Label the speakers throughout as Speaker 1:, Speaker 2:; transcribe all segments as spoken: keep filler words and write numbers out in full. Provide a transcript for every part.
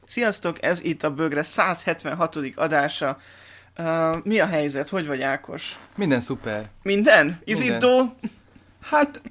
Speaker 1: Sziasztok, ez itt a Bögre száz hetvenhatodik adása. Uh, mi a helyzet? Hogy vagy, Ákos?
Speaker 2: Minden szuper.
Speaker 1: Minden? Izító?
Speaker 2: Hát,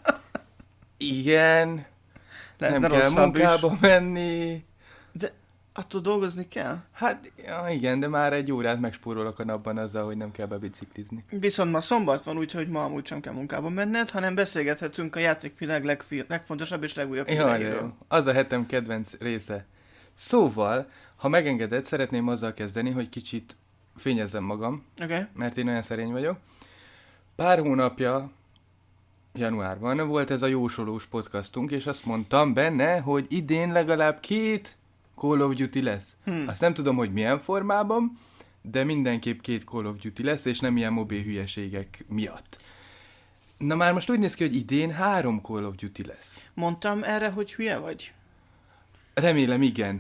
Speaker 2: igen. Nem kell munkába is menni.
Speaker 1: De attól dolgozni kell?
Speaker 2: Hát, ja, igen, de már egy órát megspórolok a napban azzal, hogy nem kell bebiciklizni.
Speaker 1: Viszont ma szombat van, úgyhogy ma amúgy sem kell munkába menned, hanem beszélgethetünk a játékvilág legfi- legfontosabb és legújabb híreiről.
Speaker 2: Az a hetem kedvenc része. Szóval, ha megengeded, szeretném azzal kezdeni, hogy kicsit fényezzem magam,
Speaker 1: okay.
Speaker 2: mert én olyan szerény vagyok. Pár hónapja, januárban volt ez a jósolós podcastunk, és azt mondtam benne, hogy idén legalább két Call of Duty lesz. Hmm. Azt nem tudom, hogy milyen formában, de mindenképp két Call of Duty lesz, és nem ilyen mobil hülyeségek miatt. Na már most úgy néz ki, hogy idén három Call of Duty lesz.
Speaker 1: Mondtam erre, hogy hülye vagy?
Speaker 2: Remélem, igen.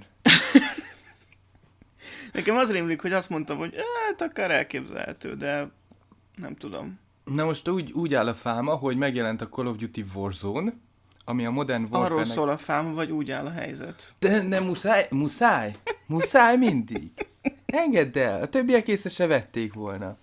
Speaker 1: Nekem az rémlik, hogy azt mondtam, hogy hát akár elképzelhető, de nem tudom.
Speaker 2: Na most úgy, úgy áll a fáma, hogy megjelent a Call of Duty Warzone, ami a Modern Warfare-nek...
Speaker 1: Arról szól a fáma, vagy úgy áll a helyzet?
Speaker 2: De nem muszáj, muszáj, muszáj mindig. Engedd el, a többiek észre se vették volna.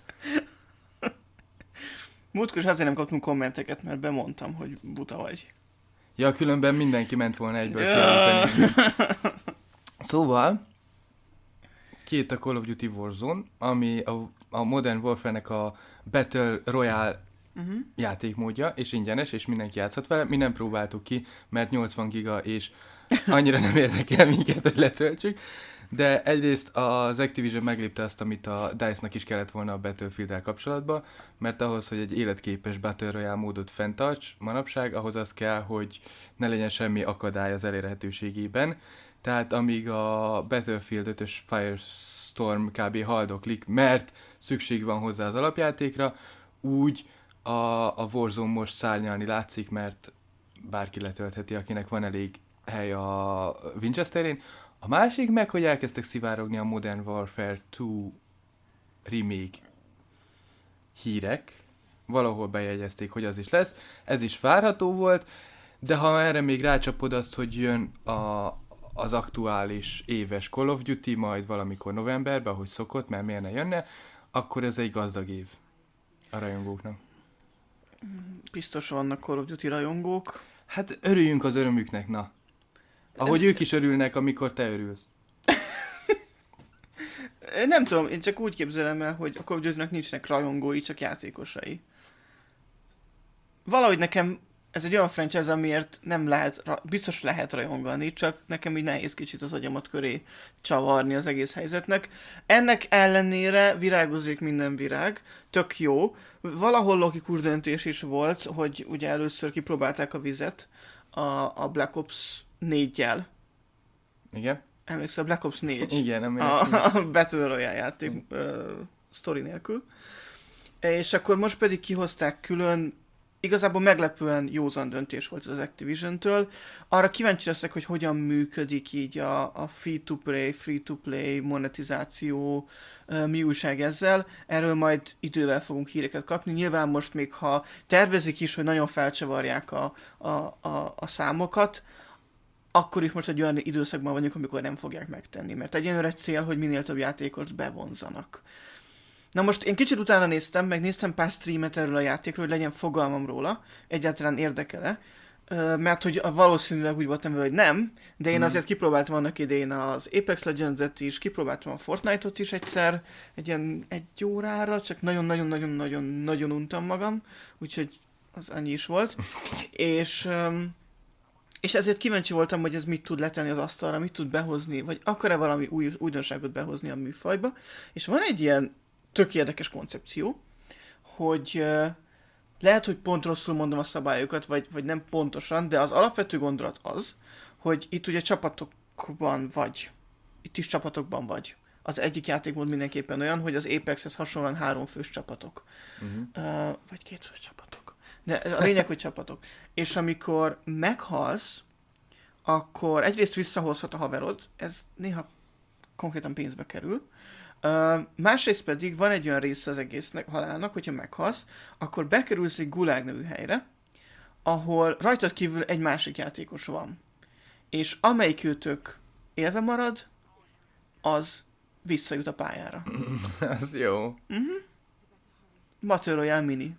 Speaker 1: Múltkor is azért nem kaptunk kommenteket, mert bemondtam, hogy buta vagy.
Speaker 2: Ja, különben mindenki ment volna egyből kijelenteni. Szóval, két a Call of Duty Warzone, ami a, a Modern Warfare-nek a Battle Royale uh-huh. játékmódja, és ingyenes, és mindenki játszhat vele. Mi nem próbáltuk ki, mert nyolcvan giga, és annyira nem érdekel minket, hogy letöltsük. De egyrészt az Activision meglépte azt, amit a dé i cé-nak is kellett volna a Battlefield-el kapcsolatban, mert ahhoz, hogy egy életképes Battle Royale módot fenntarts manapság, ahhoz az kell, hogy ne legyen semmi akadály az elérhetőségében. Tehát amíg a Battlefield ötös Firestorm kb. Haldoklik, mert szükség van hozzá az alapjátékra, úgy a, a Warzone most szárnyalni látszik, mert bárki letöltheti, akinek van elég hely a Winchesterén. A másik meg, hogy elkezdtek szivárogni a Modern Warfare kettő remake hírek. Valahol bejegyezték, hogy az is lesz. Ez is várható volt, de ha erre még rácsapod azt, hogy jön a, az aktuális éves Call of Duty, majd valamikor novemberben, ahogy szokott, mert miért ne jönne, akkor ez egy gazdag év a rajongóknak.
Speaker 1: Biztos vannak Call of Duty rajongók.
Speaker 2: Hát örüljünk az örömüknek, na. Ahogy ők is örülnek, amikor te örülsz.
Speaker 1: Nem tudom, én csak úgy képzelem el, hogy a Call of Duty-nak nincsenek rajongói, csak játékosai. Valahogy nekem ez egy olyan franchise, amiért nem lehet, biztos lehet rajongani, csak nekem így nehéz kicsit az agyamat köré csavarni az egész helyzetnek. Ennek ellenére virágozik minden virág, tök jó. Valahol logikus döntés is volt, hogy ugye először kipróbálták a vizet a, a Black Ops néggyel.
Speaker 2: Igen?
Speaker 1: Emlékszel, Black Ops négy?
Speaker 2: Igen, nem
Speaker 1: a, a Battle Royale játék uh, sztori nélkül. És akkor most pedig kihozták külön, igazából meglepően józan döntés volt az Activision-től. Arra kíváncsi leszek, hogy hogyan működik így a, a free-to-play, free-to-play monetizáció, uh, mi újság ezzel. Erről majd idővel fogunk híreket kapni. Nyilván most még, ha tervezik is, hogy nagyon felcsavarják a, a, a, a számokat, akkor is most egy olyan időszakban vagyunk, amikor nem fogják megtenni, mert egyenlőre cél, hogy minél több játékost bevonzanak. Na most én kicsit utána néztem, meg néztem pár streamet erről a játékról, hogy legyen fogalmam róla, egyáltalán érdekele, mert hogy valószínűleg úgy voltam vele, hogy nem, de én azért kipróbáltam annak idején az Apex Legends-et is, kipróbáltam a Fortnite-ot is egyszer, egy ilyen egy órára, csak nagyon-nagyon-nagyon-nagyon-nagyon untam magam, úgyhogy az annyi is volt, és... És ezért kíváncsi voltam, hogy ez mit tud letenni az asztalra, mit tud behozni, vagy akar-e valami új, újdonságot behozni a műfajba. És van egy ilyen tök érdekes koncepció, hogy uh, lehet, hogy pont rosszul mondom a szabályokat, vagy, vagy nem pontosan, de az alapvető gondolat az, hogy itt ugye csapatokban vagy, itt is csapatokban vagy. Az egyik játékmód mindenképpen olyan, hogy az Apexhez hasonlóan három fős csapatok. Uh-huh. Uh, vagy két fős csapatok. De a lényeg, hogy csapatok. És amikor meghalsz, akkor egyrészt visszahozhat a haverod, ez néha konkrétan pénzbe kerül. Uh, másrészt pedig van egy olyan része az egésznek, halálnak, hogyha meghalsz, akkor bekerülsz egy Gulag nevű helyre, ahol rajtad kívül egy másik játékos van. És amelyik őtök élve marad, az visszajut a pályára.
Speaker 2: Az jó.
Speaker 1: Uh-huh. Battle Royale Mini.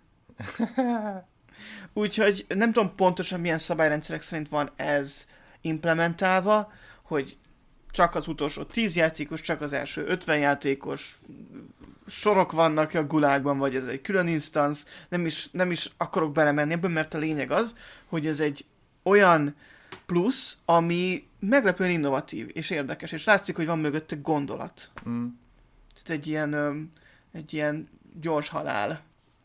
Speaker 1: Úgyhogy nem tudom pontosan milyen szabályrendszerek szerint van ez implementálva, hogy csak az utolsó tíz játékos, csak az első ötven játékos, sorok vannak a gulágban, vagy ez egy külön instance, nem is, nem is akarok belemenni ebben, mert a lényeg az, hogy ez egy olyan plusz, ami meglepően innovatív és érdekes, és látszik, hogy van mögötte gondolat. Mm. Tehát egy ilyen, öm, egy ilyen gyors halál.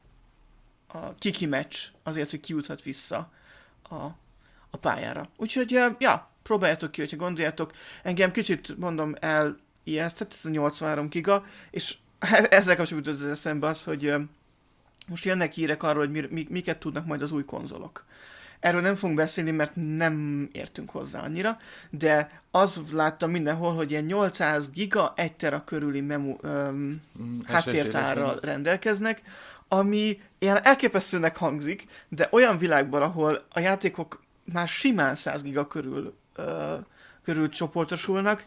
Speaker 1: A kiki meccs azért, hogy kijuthat vissza a, a pályára. Úgyhogy, ja, próbáljátok ki, hogyha gondoljátok. Engem kicsit, mondom, elijesztett, ez a nyolcvanhárom giga, és ezzel kapcsolatban jutott az eszembe az, hogy most jönnek hírek arról, hogy mi, miket tudnak majd az új konzolok. Erről nem fogunk beszélni, mert nem értünk hozzá annyira, de az láttam mindenhol, hogy ilyen nyolcszáz giga, egy tera körüli memu, öm, mm, háttértárral rendelkeznek, ami ilyen elképesztőnek hangzik, de olyan világban, ahol a játékok már simán száz giga körül, ö, körül csoportosulnak,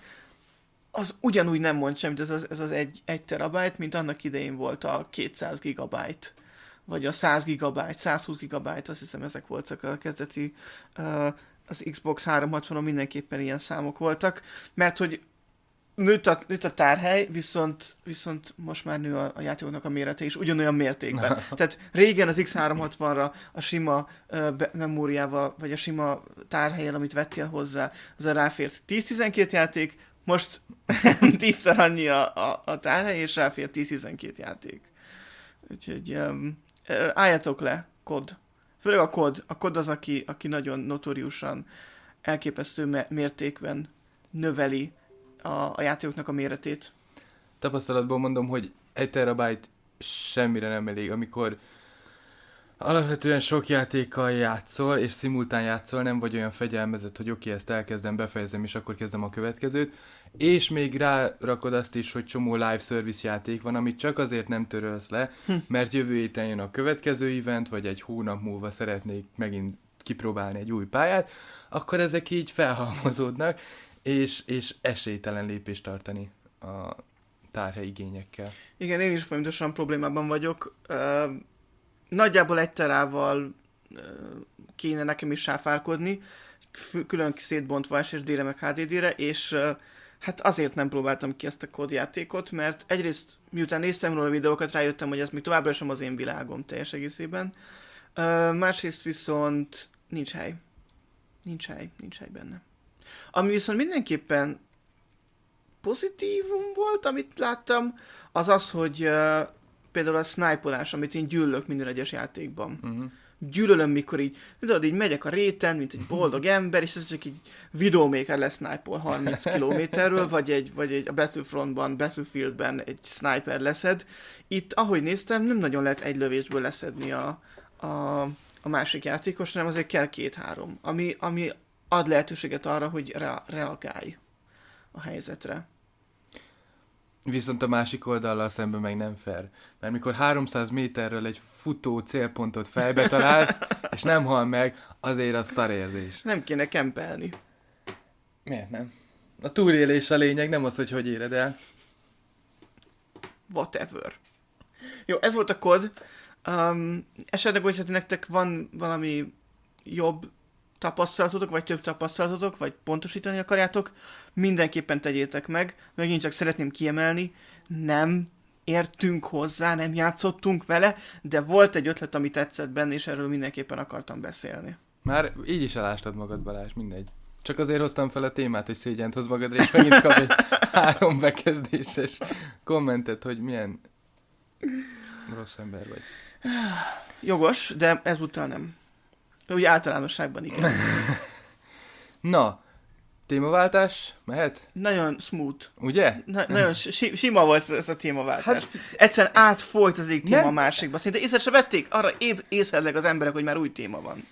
Speaker 1: az ugyanúgy nem mond semmit, ez az, ez az egy, egy terabyte, mint annak idején volt a kétszáz gigabyte, vagy a száz gigabyte, százhúsz gigabyte, azt hiszem ezek voltak a kezdeti, ö, az Xbox háromszázhatvanon mindenképpen ilyen számok voltak, mert hogy nőtt a, nőtt a tárhely, viszont, viszont most már nő a, a játékoknak a mérete is ugyanolyan mértékben. Tehát régen az X háromszázhatvanra a sima uh, be, memóriával, vagy a sima tárhelyen, amit vettél hozzá, az a ráfért tíz-tizenkét játék, most tízszer annyi a, a, a tárhely, és ráfér tíz-tizenkét játék. Úgyhogy um, álljatok le, kod. Főleg a kod. A kod az, aki, aki nagyon notóriusan elképesztő me- mértékben növeli a, a játékoknak a méretét.
Speaker 2: Tapasztalatból mondom, hogy egy terabyte semmire nem elég, amikor alapvetően sok játékkal játszol, és szimultán játszol, nem vagy olyan fegyelmezett, hogy oké, okay, ezt elkezdem, befejezem, és akkor kezdem a következőt, és még rárakod azt is, hogy csomó live service játék van, amit csak azért nem törölsz le, hm. mert jövő héten jön a következő event, vagy egy hónap múlva szeretnék megint kipróbálni egy új pályát, akkor ezek így felhalmozódnak, és, és esélytelen lépést tartani a tárhely igényekkel.
Speaker 1: Igen, én is folyamatosan problémában vagyok. Uh, nagyjából egy terával uh, kéne nekem is sáfárkodni, külön szétbontva es es dé-re meg há dé dé-re, és uh, hát azért nem próbáltam ki ezt a kódjátékot, mert egyrészt miután néztem róla a videókat, rájöttem, hogy ez még továbbra sem az én világom teljes egészében. Uh, másrészt viszont nincs hely. Nincs hely, nincs hely benne. Ami viszont mindenképpen pozitívum volt, amit láttam, az az, hogy uh, például a sniperás, amit én gyűlölök minden egyes játékban. Uh-huh. Gyűlölöm, mikor így, tudod, így megyek a réten, mint egy boldog ember, és ez csak így videómaker lesz sniper harminc kilométerről, vagy egy, vagy egy a Battlefrontban, Battlefieldben egy sniper leszed. Itt, ahogy néztem, nem nagyon lehet egy lövésből leszedni a, a, a másik játékos, hanem azért kell két-három, ami, ami ad lehetőséget arra, hogy re- reagálj a helyzetre.
Speaker 2: Viszont a másik oldallal szemben meg nem fair. Mert mikor háromszáz méterről egy futó célpontot fejbe találsz, és nem hal meg, azért az szarérzés.
Speaker 1: Nem kéne kempelni.
Speaker 2: Miért nem? A túlélés a lényeg, nem az, hogy hogy éred el.
Speaker 1: Whatever. Jó, ez volt a kod. Um, esetleg, hogyha nektek van valami jobb tapasztalatotok, vagy több tapasztalatotok, vagy pontosítani akarjátok, mindenképpen tegyétek meg. Megint csak szeretném kiemelni, nem értünk hozzá, nem játszottunk vele, de volt egy ötlet, ami tetszett benne, és erről mindenképpen akartam beszélni.
Speaker 2: Már így is elástad magad, Balázs, mindegy. Csak azért hoztam fel a témát, hogy szégyent hoz magadra, és megint kap egy három bekezdéses kommentet, hogy milyen rossz ember vagy.
Speaker 1: Jogos, de ezúttal nem. Úgy általánosságban igen.
Speaker 2: Na, témaváltás, mehet?
Speaker 1: Nagyon smooth.
Speaker 2: Ugye?
Speaker 1: Na, nagyon si- sima volt ez a témaváltás. Hát, egyszerűen átfolyt az egyik téma a másikba. Szinte észre se vették? Arra épp észlelnek az emberek, hogy már új téma van.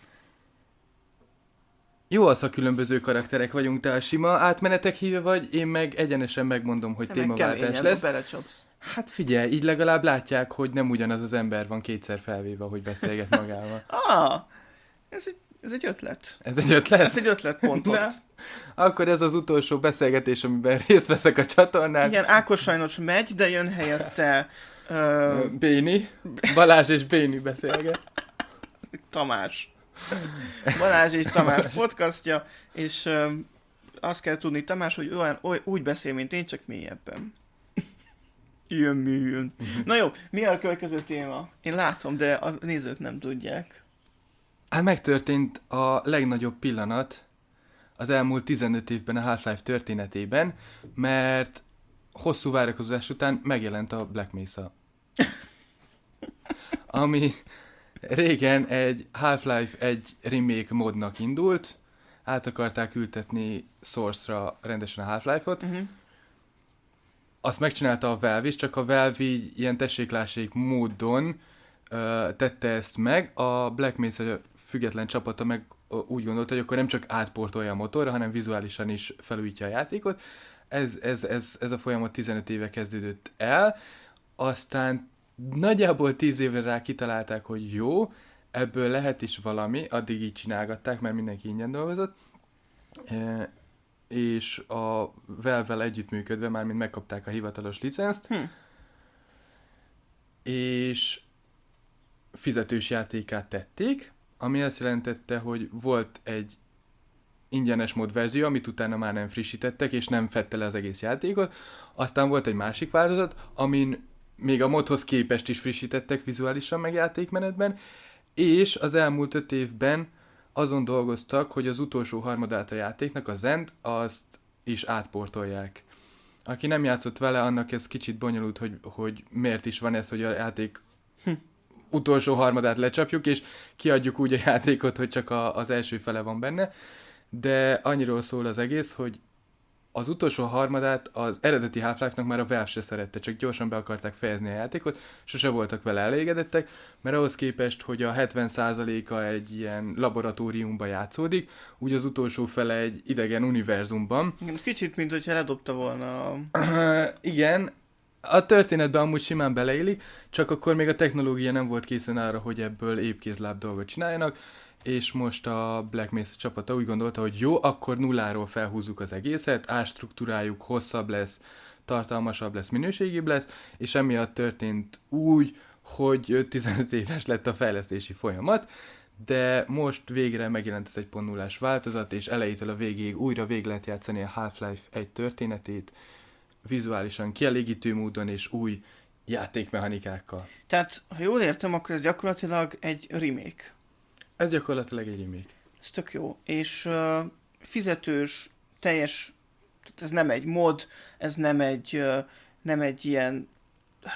Speaker 2: Jó az, ha különböző karakterek vagyunk, te a sima átmenetek híve vagy, én meg egyenesen megmondom, hogy te témaváltás lesz.
Speaker 1: Belecsapsz.
Speaker 2: Hát figyelj, így legalább látják, hogy nem ugyanaz az ember van kétszer felvéve, hogy beszélget magával.
Speaker 1: Ah, ez egy Ez egy ötlet.
Speaker 2: Ez egy ötlet?
Speaker 1: Ez egy ötlet pontot.
Speaker 2: Akkor ez az utolsó beszélgetés, amiben részt veszek a csatornán.
Speaker 1: Igen, Ákos sajnos megy, de jön helyette... Uh...
Speaker 2: Béni. Balázs és Béni beszélget.
Speaker 1: Tamás. Balázs és Tamás podcastja, és uh, azt kell tudni Tamás, hogy olyan, oly, úgy beszél, mint én, csak mélyebben. Jön, műjön. Na jó, mi a következő téma? Én látom, de a nézők nem tudják.
Speaker 2: Hát megtörtént a legnagyobb pillanat az elmúlt tizenöt évben a Half-Life történetében, mert hosszú várakozás után megjelent a Black Mesa. Ami régen egy Half-Life egy remake modnak indult, át akarták ültetni Source-ra rendesen a Half-Life-ot. Uh-huh. Azt megcsinálta a Valve is, csak a Valve így ilyen tessék-lássék módon uh, tette ezt meg. A Black Mesa független csapata meg úgy gondolta, hogy akkor nem csak átportolja a motorra, hanem vizuálisan is felújítja a játékot. Ez, ez, ez, ez a folyamat tizenöt éve kezdődött el, aztán nagyjából tíz évre rá kitalálták, hogy jó, ebből lehet is valami, addig így csinálgatták, mert mindenki ingyen dolgozott, e, és a Valve-vel együttműködve már mind megkapták a hivatalos licenzt, hm. és fizetős játékát tették, ami azt jelentette, hogy volt egy ingyenes mod verzió, amit utána már nem frissítettek, és nem fedte le az egész játékot. Aztán volt egy másik változat, amin még a modhoz képest is frissítettek vizuálisan meg játékmenetben, és az elmúlt öt évben azon dolgoztak, hogy az utolsó harmadát a játéknak, a Zend, azt is átportolják. Aki nem játszott vele, annak ez kicsit bonyolult, hogy, hogy miért is van ez, hogy a játék hm. utolsó harmadát lecsapjuk, és kiadjuk úgy a játékot, hogy csak a, az első fele van benne, de annyiról szól az egész, hogy az utolsó harmadát az eredeti Half-Life-nak már a Valve se szerette, csak gyorsan be akarták fejezni a játékot, sose voltak vele elégedettek, mert ahhoz képest, hogy a hetven százaléka egy ilyen laboratóriumban játszódik, úgy az utolsó fele egy idegen univerzumban.
Speaker 1: Kicsit, mint hogyha ledobta volna a...
Speaker 2: Igen, a történetben amúgy simán beleillik, csak akkor még a technológia nem volt készen arra, hogy ebből épkézláb dolgot csináljanak, és most a Black Mesa csapata úgy gondolta, hogy jó, akkor nulláról felhúzzuk az egészet, átstruktúráljuk, hosszabb lesz, tartalmasabb lesz, minőségibb lesz, és emiatt történt úgy, hogy tizenöt éves lett a fejlesztési folyamat, de most végre megjelent ez egy pont nullás változat, és elejétől a végéig újra végig lehet játszani a Half-Life egy történetét, vizuálisan kielégítő módon és új játékmechanikákkal.
Speaker 1: Tehát, ha jól értem, akkor ez gyakorlatilag egy remake.
Speaker 2: Ez gyakorlatilag egy remake.
Speaker 1: Ez tök jó. És uh, fizetős, teljes, ez nem egy mod, ez nem egy, uh, nem egy ilyen uh,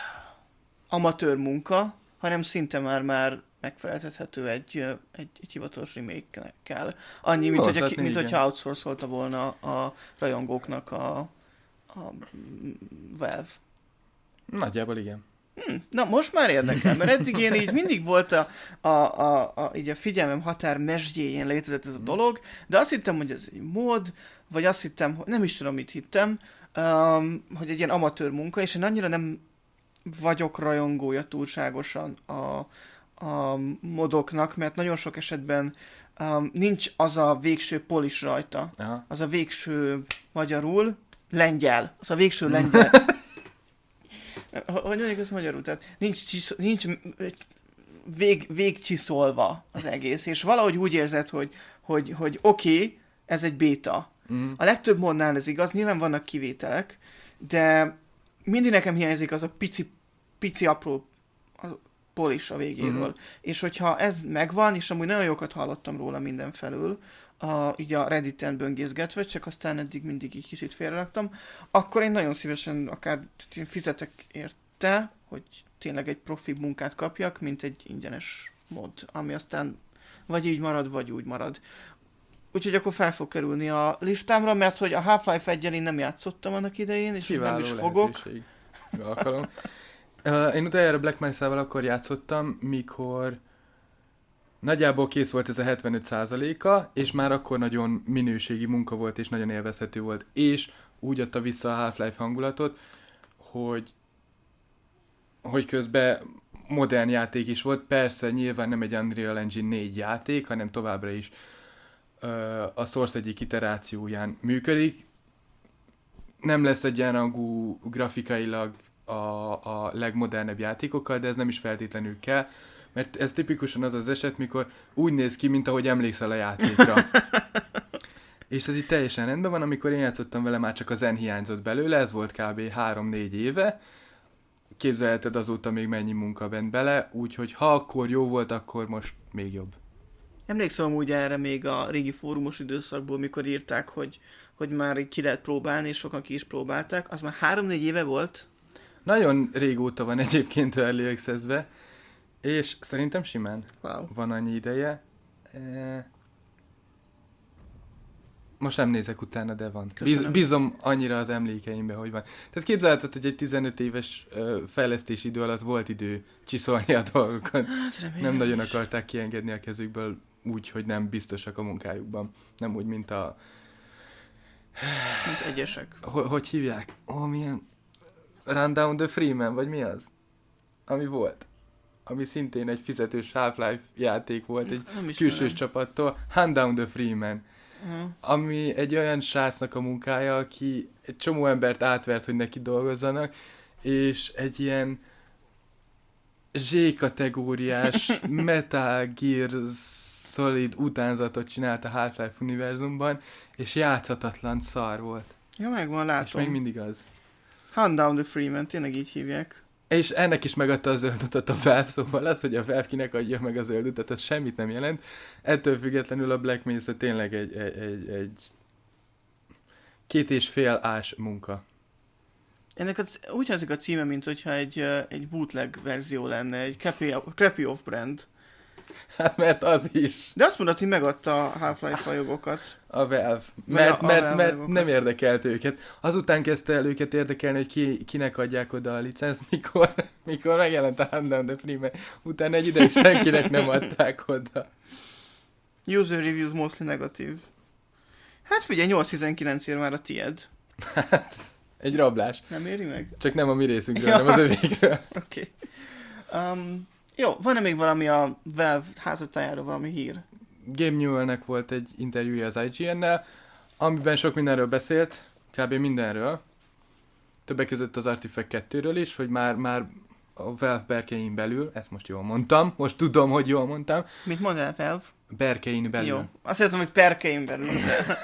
Speaker 1: amatőr munka, hanem szinte már már megfeleltethető egy, uh, egy, egy hivatalos remake-kel. Annyi, mint, hogy, a, mint hogyha outsourcolta volna a rajongóknak a, a Valve.
Speaker 2: Nagyjából igen.
Speaker 1: Hm, na, most már érdekel, mert eddig én így mindig volt a, a, a, a, így a figyelmem határ mesdjéjén létezett ez a dolog, de azt hittem, hogy ez egy mód, vagy azt hittem, hogy nem is tudom, mit hittem, um, hogy egy ilyen amatőr munka, és én annyira nem vagyok rajongója túlságosan a, a modoknak, mert nagyon sok esetben um, nincs az a végső polish rajta, aha. Az a végső magyarul lengyel, az a végső lengyel. Hogy mondjuk ez magyarul? Tehát nincs, csisz, nincs vég, végcsiszolva az egész, és valahogy úgy érzed, hogy, hogy, hogy oké, okay, ez egy béta. Mm. A legtöbb modnál ez igaz, nyilván vannak kivételek, de mindig nekem hiányzik az a pici, pici apró polish a végéről. Mm. És hogyha ez megvan, és amúgy nagyon jókat hallottam róla mindenfelül, a, így a Redditen böngészgetve, csak aztán eddig mindig így kicsit félreraktam, akkor én nagyon szívesen akár fizetek érte, hogy tényleg egy profi munkát kapjak, mint egy ingyenes mod, ami aztán vagy így marad, vagy úgy marad. Úgyhogy akkor fel fog kerülni a listámra, mert hogy a Half-Life eggyel én nem játszottam annak idején, és kiváló nem is fogok.
Speaker 2: Alkalom. uh, én utoljára Black Mesa-val akkor játszottam, mikor nagyjából kész volt ez a hetvenöt százaléka, és már akkor nagyon minőségi munka volt, és nagyon élvezhető volt, és úgy adta vissza a Half-Life hangulatot, hogy, hogy közben modern játék is volt. Persze nyilván nem egy Unreal Engine négy játék, hanem továbbra is ö, a Source egyik iterációján működik. Nem lesz egyenrangú grafikailag a, a legmodernebb játékokkal, de ez nem is feltétlenül kell, mert ez tipikusan az az eset, mikor úgy néz ki, mint ahogy emlékszel a játékra. És ez itt teljesen rendben van, amikor én játszottam vele, már csak a zen hiányzott belőle, ez volt kb. három-négy éve. Képzelheted azóta még mennyi munka bent bele, úgyhogy ha akkor jó volt, akkor most még jobb.
Speaker 1: Emlékszem amúgy erre még a régi fórumos időszakból, mikor írták, hogy, hogy már ki lehet próbálni, és sokan ki is próbálták. Az már három-négy éve volt.
Speaker 2: Nagyon régóta van egyébként Early Access-be, és szerintem simán
Speaker 1: Wow.
Speaker 2: van annyi ideje. E... Most nem nézek utána, de van. Biz- bízom annyira az emlékeimbe, hogy van. Tehát képzelheted, hogy egy tizenöt éves uh, fejlesztési idő alatt volt idő csiszolni a dolgokat.
Speaker 1: Hát,
Speaker 2: nem nagyon akarták kiengedni a kezükből úgy, hogy nem biztosak a munkájukban. Nem úgy, mint a...
Speaker 1: Mint egyesek.
Speaker 2: H- hogy hívják? Ó, oh, milyen... Rundown the Freeman, vagy mi az? Ami volt. Ami szintén egy fizetős Half-Life játék volt, egy külsős csapattól. Rundown the Freeman. Uh-huh. Ami egy olyan srácnak a munkája, aki egy csomó embert átvert, hogy neki dolgozzanak, és egy ilyen Z-kategóriás Metal Gear Solid utánzatot csinált a Half-Life univerzumban, és játszhatatlan szar volt.
Speaker 1: Ja, megvan, látom.
Speaker 2: És még mindig az.
Speaker 1: Hunt Down the Freeman, tényleg így hívják.
Speaker 2: És ennek is megadta a zöld utat a Valve, szóval az, hogy a Valve kinek adja meg a zöld utat, az semmit nem jelent. Ettől függetlenül a Black Mesa tényleg egy, egy, egy, egy két és fél ás munka.
Speaker 1: Ennek az, úgy hangzik a címe, mint hogyha egy, egy bootleg verzió lenne, egy crappy, crappy off-brand.
Speaker 2: Hát mert az is.
Speaker 1: De azt mondod, hogy megadta a Half-Life a jogokat.
Speaker 2: A Valve. Mert,
Speaker 1: a, a
Speaker 2: mert,
Speaker 1: Valve
Speaker 2: mert
Speaker 1: jogokat.
Speaker 2: nem érdekelt őket. Azután kezdte el őket érdekelni, hogy ki, kinek adják oda a licenzt, mikor, mikor megjelent a Hunt Down the Freeman. Utána egy ideig senkinek nem adták oda.
Speaker 1: User reviews mostly negatív. Hát figyelj, nyolc tizenkilencért már a tied.
Speaker 2: Hát, egy rablás.
Speaker 1: Nem éri meg?
Speaker 2: Csak nem a mi részünkről,
Speaker 1: Ja.
Speaker 2: hanem az övékről.
Speaker 1: Oké. Okay. Um, jó, van-e még valami a Valve házatájáról, valami hír?
Speaker 2: Gabe Newellnek volt egy interjúja az I G N-nel, amiben sok mindenről beszélt, kb. Mindenről. Többek között az Artifact kettőről is, hogy már, már a Valve berkein belül, ezt most jól mondtam, most tudom, hogy jól mondtam.
Speaker 1: Mit mondál, Valve?
Speaker 2: Berkein belül.
Speaker 1: Jó. Azt hittem, hogy perkein belül.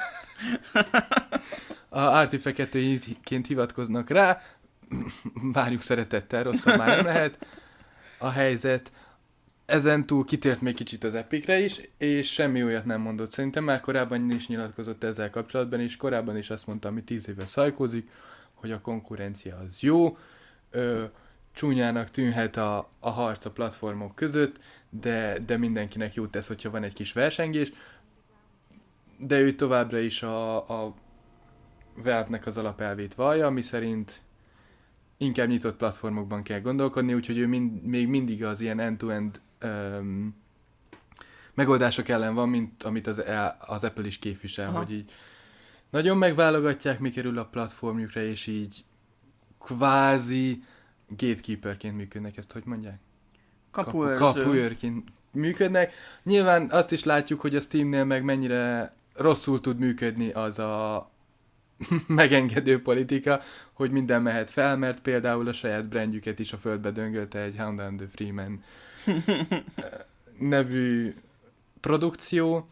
Speaker 2: A Artifact kettőként hivatkoznak rá, várjuk szeretettel, rosszabb már nem lehet a helyzet. Ezen túl kitért még kicsit az Epicre is, és semmi olyat nem mondott. Szerintem már korábban is nyilatkozott ezzel kapcsolatban, és korábban is azt mondta, ami tíz éve szajkózik, hogy a konkurencia az jó, ö, csúnyának tűnhet a, a harc a platformok között, de, de mindenkinek jót tesz, hogyha van egy kis versengés, de ő továbbra is a, a Valve-nek az alapelvét vallja, ami szerint inkább nyitott platformokban kell gondolkodni, úgyhogy ő mind, még mindig az ilyen end-to-end um, megoldások ellen van, mint amit az, az Apple is képvisel, aha, hogy így nagyon megválogatják, mi kerül a platformjukra, és így kvázi gatekeeperként működnek, ezt hogy mondják?
Speaker 1: Kapuőrző.
Speaker 2: Kapuőrként működnek. Nyilván azt is látjuk, hogy a Steamnél meg mennyire rosszul tud működni az a megengedő politika, hogy minden mehet fel, mert például a saját brandjüket is a földbe döngölte egy Hunt Down the Freeman nevű produkció.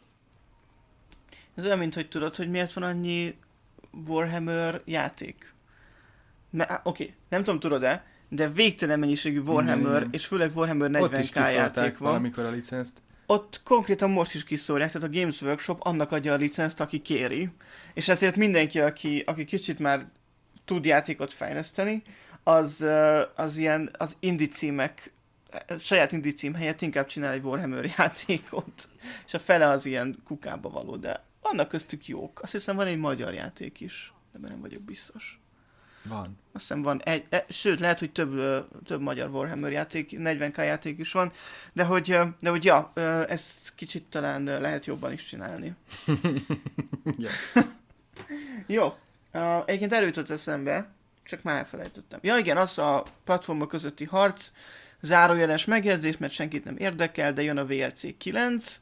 Speaker 1: Ez olyan, mint hogy tudod, hogy miért van annyi Warhammer játék. Oké, okay, nem tudom, tudod-e, de végtelen mennyiségű Warhammer,
Speaker 2: igen,
Speaker 1: és főleg Warhammer negyven ká játék van.
Speaker 2: valamikor a licenzt.
Speaker 1: Ott konkrétan most is kiszórják, tehát a Games Workshop annak adja a licenzt, aki kéri, és ezért mindenki, aki, aki kicsit már tud játékot fejleszteni, az, az ilyen, az indie címek, saját indie cím helyett inkább csinál egy Warhammer játékot, és a fele az ilyen kukába való, de vannak köztük jók. Azt hiszem van egy magyar játék is, ebben nem vagyok biztos.
Speaker 2: Van.
Speaker 1: Azt hiszem van egy, e, sőt, lehet, hogy több, több magyar Warhammer játék, negyven ká játék is van, de hogy, de hogy ja, ezt kicsit talán lehet jobban is csinálni. Jó, egyébként erről jutott eszembe, csak már elfelejtettem. Ja igen, az a platformok közötti harc, Zárójeles megjegyzés, mert senkit nem érdekel, de jön a vé er cé kilenc.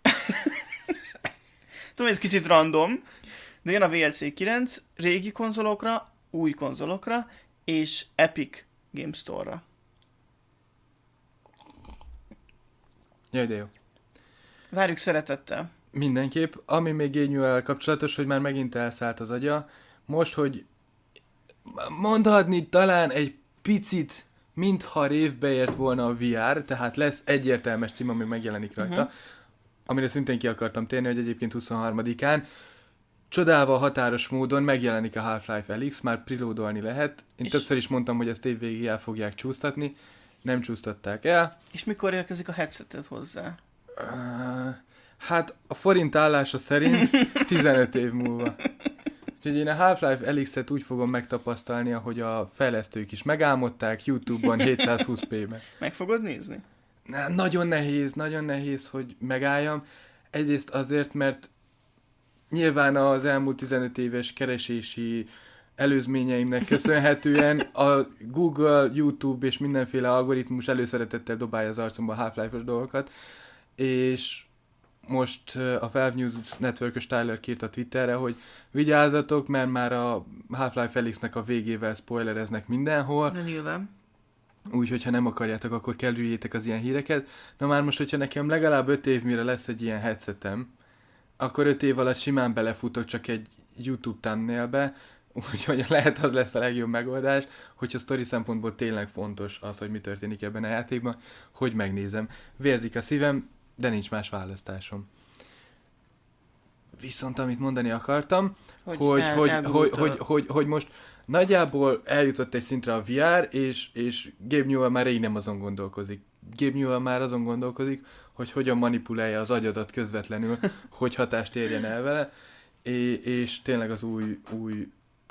Speaker 1: Tudom, ez kicsit random, de jön a vé er cé kilenc régi konzolokra, új konzolokra, és Epic Game Store-ra.
Speaker 2: Jaj, de jó.
Speaker 1: Várjuk szeretettel.
Speaker 2: Mindenképp. Ami még Gényúvel kapcsolatos, hogy már megint elszállt az agya. Most, hogy mondhatni talán egy picit, mintha révbe ért volna a vé er, tehát lesz egyértelmes cím, ami megjelenik rajta, uh-huh. amire szintén ki akartam térni, hogy egyébként huszonharmadikán csodálva határos módon megjelenik a Half-Life Alyx, már preloadolni lehet. Én és többször is mondtam, hogy ezt évvégig el fogják csúsztatni, nem csúsztatták el.
Speaker 1: És mikor érkezik a headsetet hozzá?
Speaker 2: Uh, hát a forint állása szerint tizenöt év múlva. Úgyhogy én a Half-Life Alyx-et úgy fogom megtapasztalni, ahogy a fejlesztők is megálmodták YouTube-on hétszázhúsz pé-ben.
Speaker 1: Meg fogod nézni?
Speaker 2: Na, nagyon nehéz, nagyon nehéz, hogy megálljam. Egyrészt azért, mert nyilván az elmúlt tizenöt éves keresési előzményeimnek köszönhetően a Google, YouTube és mindenféle algoritmus előszeretettel dobálja az arcomba a Half-Life-os dolgokat, és most a Valve News Network-ös Tyler írt a Twitterre, hogy vigyázzatok, mert már a Half-Life Alyx-nek a végével spoilereznek mindenhol.
Speaker 1: Na nyilván.
Speaker 2: Úgyhogy ha nem akarjátok, akkor kerüljétek az ilyen híreket. Na már most, hogyha nekem legalább öt év mire lesz egy ilyen headsetem, akkor öt év alatt simán belefutok csak egy YouTube thumbnailbe, úgyhogy lehet az lesz a legjobb megoldás, hogyha sztori szempontból tényleg fontos az, hogy mi történik ebben a játékban, hogy megnézem. Vérzik a szívem, de nincs más választásom. Viszont amit mondani akartam, hogy, hogy, el, hogy, hogy, hogy, hogy, hogy most nagyjából eljutott egy szintre a vé er, és, és Gabe Newell már rég nem azon gondolkozik. Gabe Newell már azon gondolkozik, hogy hogyan manipulálja az agyadat közvetlenül, hogy hatást érjen el vele, és, és tényleg az új, új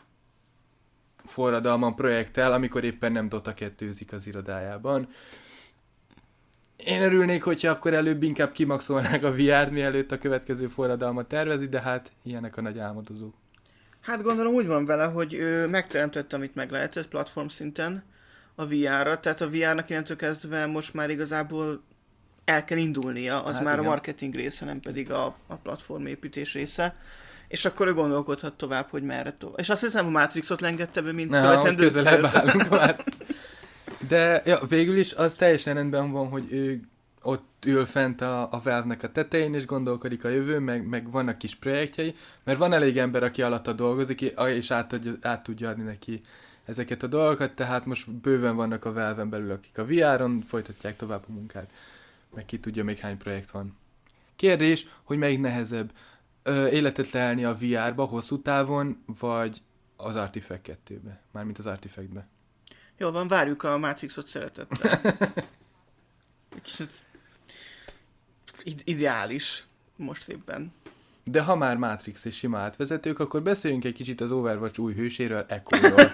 Speaker 2: forradalman projekttel, amikor éppen nem Dota kettőzik az irodájában. Én örülnék, hogyha akkor előbb inkább kimaxolnák a vé er-t, mielőtt a következő forradalmat tervezi, de hát ilyenek a nagy álmodozók.
Speaker 1: Hát gondolom úgy van vele, hogy ő megteremtette, amit meg lehetett platform szinten a vé er-ra, tehát a vé er-nak innentől kezdve most már igazából el kell indulnia, az hát már igen. A marketing része, nem pedig a, a platform építés része. És akkor ő gondolkodhat tovább, hogy merre tovább. És azt hiszem, a Matrixot lengedte be, mint követendő cél.
Speaker 2: De ja, végül is az teljesen rendben van, hogy ő ott ül fent a, a Valve-nek a tetején, és gondolkodik a jövő, meg, meg vannak kis projektjei, mert van elég ember, aki alatta dolgozik, és át, adja, át tudja adni neki ezeket a dolgokat, tehát most bőven vannak a Valve-en belül, akik a vé er-on folytatják tovább a munkát, meg ki tudja még hány projekt van. Kérdés, hogy melyik nehezebb, ö, életet leelni a vé er-ba hosszú távon, vagy az Artifact kettőbe, mármint az Artifact-be.
Speaker 1: Jól van, várjuk a Matrixot szeretettel. Ideális most éppen.
Speaker 2: De ha már Matrix és sima átvezetők, akkor beszéljünk egy kicsit az Overwatch új hőséről, Echo-ról.
Speaker 1: Oké.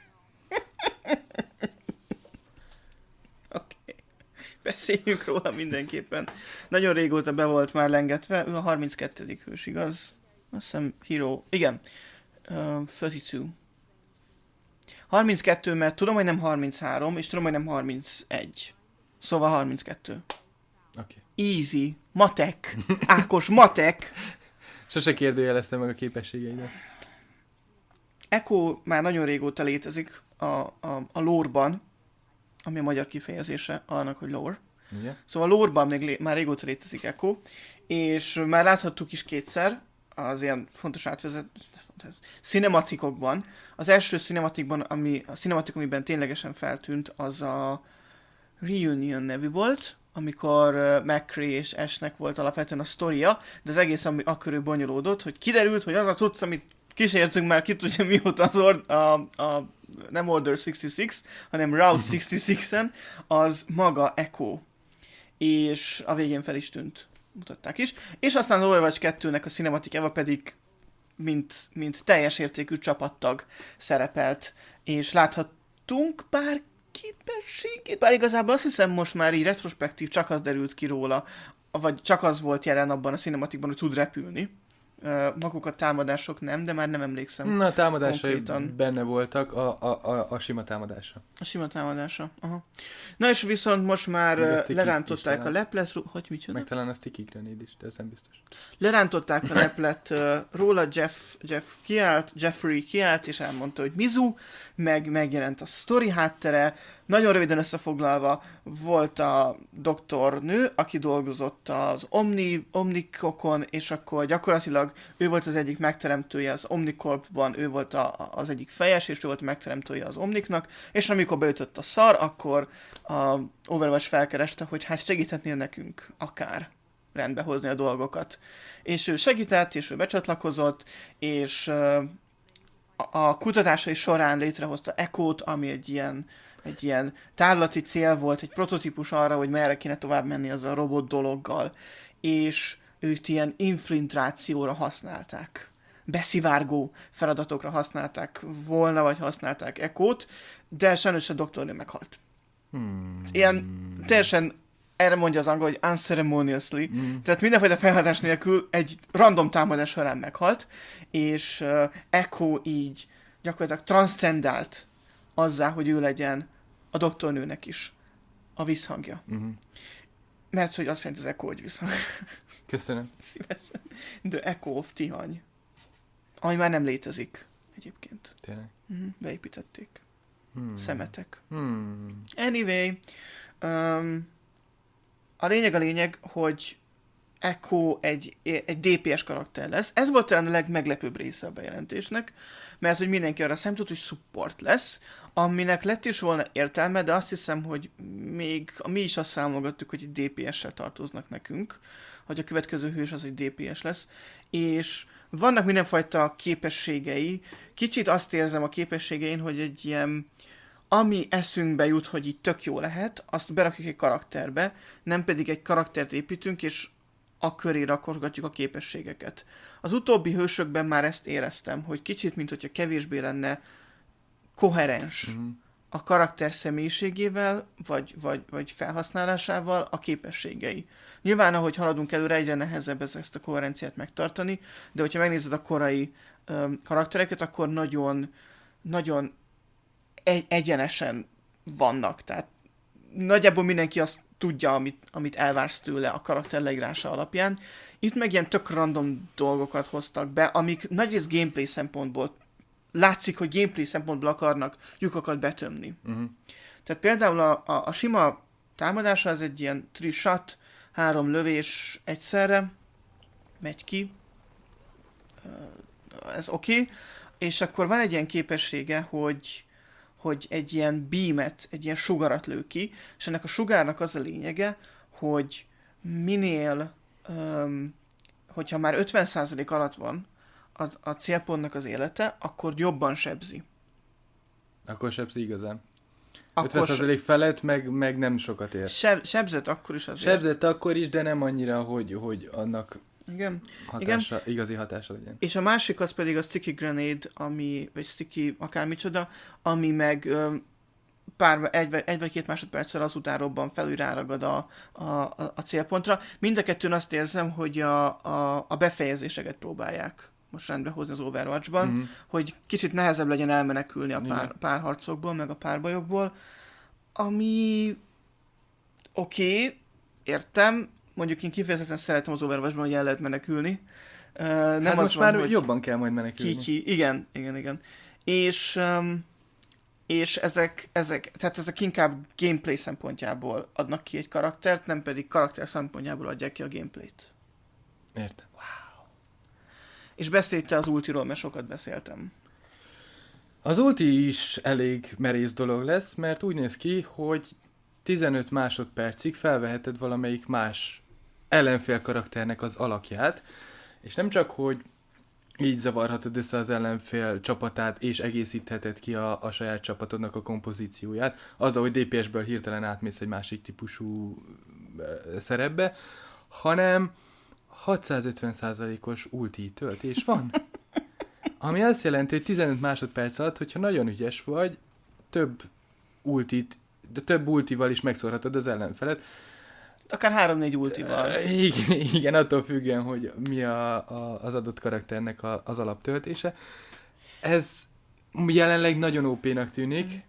Speaker 1: Okay. Beszéljünk róla mindenképpen. Nagyon régóta be volt már lengetve, ő a harminckettedik hős, igaz? Azt hiszem Hero, igen. Uh, harminckettő. harminckettő, mert tudom, hogy nem harminchárom, és tudom, hogy nem harmincegy. Szóval harminckettő.
Speaker 2: Oké. Okay.
Speaker 1: Easy. Matek. Ákos, matek.
Speaker 2: Sose kérdőjeleztem meg a képességeidet.
Speaker 1: Echo már nagyon régóta létezik a, a, a lore-ban, ami a magyar kifejezése annak, hogy lore.
Speaker 2: Igen.
Speaker 1: Szóval a lore-ban még lé- már régóta létezik Echo, és már láthattuk is kétszer az ilyen fontos átvezet cinematikokban. Az első cinematikban, ami, a cinematik, amiben ténylegesen feltűnt, az a Reunion nevű volt, amikor uh, McCree és Ashnek volt alapvetően a sztoria, de az egész ami akkörül bonyolódott, hogy kiderült, hogy az a tudsz, amit kísértünk már ki tudja mióta az or- a, a, nem Order százszázhatvanhat, hanem Route százszázhatvanhaten, az maga Echo. És a végén fel is tűnt. Mutatták is. És aztán az Overwatch kettőnek a Cinematic Eva pedig mint, mint teljes értékű csapattag szerepelt, és láthattunk pár képességét, bár igazából azt hiszem most már így retrospektív csak az derült ki róla, vagy csak az volt jelen abban a Cinematicban, hogy tud repülni. maguk a támadások nem, de már nem emlékszem.
Speaker 2: Na, a támadásai
Speaker 1: konkrétan.
Speaker 2: benne voltak, a, a, a, a sima támadása.
Speaker 1: A sima támadása. Aha. Na és viszont most már
Speaker 2: Még a
Speaker 1: uh,
Speaker 2: sticky
Speaker 1: lerántották
Speaker 2: is
Speaker 1: a leplet, hogy mit
Speaker 2: Meg talán a sticky grenade is, de ez nem biztos.
Speaker 1: Lerántották a leplet uh, róla, Jeff, Jeff kiállt, Jeffrey kiállt, és elmondta, hogy Mizu, meg megjelent a sztori háttere. Nagyon röviden összefoglalva, volt a doktornő, aki dolgozott az Omni, Omnikokon, és akkor gyakorlatilag ő volt az egyik megteremtője az Omnicorpban, ő volt a, az egyik fejes, és ő volt a megteremtője az Omniknak, és amikor beütött a szar, akkor a Overwatch felkereste, hogy hát segíthetnél nekünk akár rendbe hozni a dolgokat. És ő segített, és ő becsatlakozott, és uh, a kutatásai során létrehozta Echo-t, ami egy ilyen, egy ilyen távlati cél volt, egy prototípus arra, hogy merre kéne tovább menni az a robot dologgal. És őt ilyen infiltrációra használták. Beszivárgó feladatokra használták volna, vagy használták Echo-t, de sajnos a doktornő meghalt.
Speaker 2: Hmm.
Speaker 1: Ilyen teljesen, erre mondja az angol, hogy unceremoniously,
Speaker 2: Hmm.
Speaker 1: tehát mindenfajta felhatás nélkül egy random támadás során meghalt, és uh, Echo így gyakorlatilag transzcendált azzá, hogy ő legyen a doktornőnek is a visszhangja.
Speaker 2: Uh-huh.
Speaker 1: Mert hogy azt jelenti az Echo, hogy visszhang.
Speaker 2: Köszönöm.
Speaker 1: Szívesen. The Echo of Tihany. Ami már nem létezik egyébként.
Speaker 2: Tényleg.
Speaker 1: Uh-huh. Beépítették.
Speaker 2: Hmm.
Speaker 1: Szemetek.
Speaker 2: Hmm.
Speaker 1: Anyway, um, a lényeg a lényeg, hogy Echo egy, egy dé pé es karakter lesz. Ez volt talán a legmeglepőbb része a bejelentésnek, mert hogy mindenki arra számított, hogy support lesz, aminek lett is volna értelme, de azt hiszem, hogy még mi is azt számolgattuk, hogy egy dé pé es-sel tartoznak nekünk, hogy a következő hős az egy dé pé es lesz, és vannak mindenfajta képességei. Kicsit azt érzem a képességein, hogy egy ilyen ami eszünkbe jut, hogy így tök jó lehet, azt berakjuk egy karakterbe, nem pedig egy karaktert építünk, és a köré rakorgatjuk a képességeket. Az utóbbi hősökben már ezt éreztem, hogy kicsit, mint hogyha kevésbé lenne koherens
Speaker 2: Uh-huh.
Speaker 1: a karakter személyiségével, vagy, vagy, vagy felhasználásával a képességei. Nyilván, ahogy haladunk előre, egyre nehezebb ez- ezt a koherenciát megtartani, de hogyha megnézed a korai öm, karaktereket, akkor nagyon, nagyon egy- egyenesen vannak. Tehát nagyjából mindenki azt tudja, amit, amit elvársz tőle a karakter leírása alapján. Itt meg ilyen tök random dolgokat hoztak be, amik nagyrészt gameplay szempontból látszik, hogy gameplay szempontból akarnak lyukakat betömni.
Speaker 2: Uh-huh.
Speaker 1: Tehát például a, a, a sima támadása az egy ilyen three shot, három lövés egyszerre, megy ki, ez oké, okay. És akkor van egy ilyen képessége, hogy, hogy egy ilyen beamet, egy ilyen sugarat lő ki, és ennek a sugárnak az a lényege, hogy minél, um, hogyha már ötven százalék alatt van a, a célpontnak az élete, akkor jobban sebzi.
Speaker 2: Akkor sebzi igazán.
Speaker 1: Akkor
Speaker 2: ötven százalék felett meg, meg nem sokat ér.
Speaker 1: Seb, sebzett akkor is azért.
Speaker 2: Sebzett akkor is, de nem annyira, hogy, hogy annak
Speaker 1: Igen.
Speaker 2: hatása, igazi hatása legyen.
Speaker 1: És a másik az pedig a sticky grenade, ami, vagy sticky akármicsoda, ami meg ö, pár, egy, vagy- egy vagy két másodperccel azután robban felül ráragad a, a, a, a célpontra. Mind a kettőn azt érzem, hogy a, a, a befejezéseket próbálják most rendbe hozni az Overwatchban,
Speaker 2: Mhm.
Speaker 1: hogy kicsit nehezebb legyen elmenekülni a pár,
Speaker 2: Igen.
Speaker 1: párharcokból, meg a párbajokból, ami oké, okay, értem, mondjuk én kifejezetten szeretem az Overwatchban, hogy el lehet menekülni. Uh, nem
Speaker 2: Hát
Speaker 1: az
Speaker 2: most
Speaker 1: van,
Speaker 2: már
Speaker 1: hogy
Speaker 2: jobban kell majd menekülni.
Speaker 1: ki-ki, igen, igen, igen. És, um, és ezek, ezek, tehát ezek inkább gameplay szempontjából adnak ki egy karaktert, nem pedig karakter szempontjából adják ki a gameplayt.
Speaker 2: Értem.
Speaker 1: És beszéltél az ultiról, mert sokat beszéltem.
Speaker 2: Az ulti is elég merész dolog lesz, mert úgy néz ki, hogy tizenöt másodpercig felveheted valamelyik más ellenfél karakternek az alakját, és nem csak, hogy így zavarhatod össze az ellenfél csapatát, és egészítheted ki a, a saját csapatodnak a kompozícióját, azzal, hogy dé pé es-ből hirtelen átmész egy másik típusú ö, szerepbe, hanem hatszázötven százalékos ulti töltés van. Ami azt jelenti, hogy tizenöt másodperc alatt, hogyha nagyon ügyes vagy, több ultit, de több ultival is megszórhatod az ellenfelet.
Speaker 1: akár három-négy ultival.
Speaker 2: Uh, igen, igen, attól függően, hogy mi a, a, az adott karakternek a, az alaptöltése. Ez jelenleg nagyon ó pénak tűnik,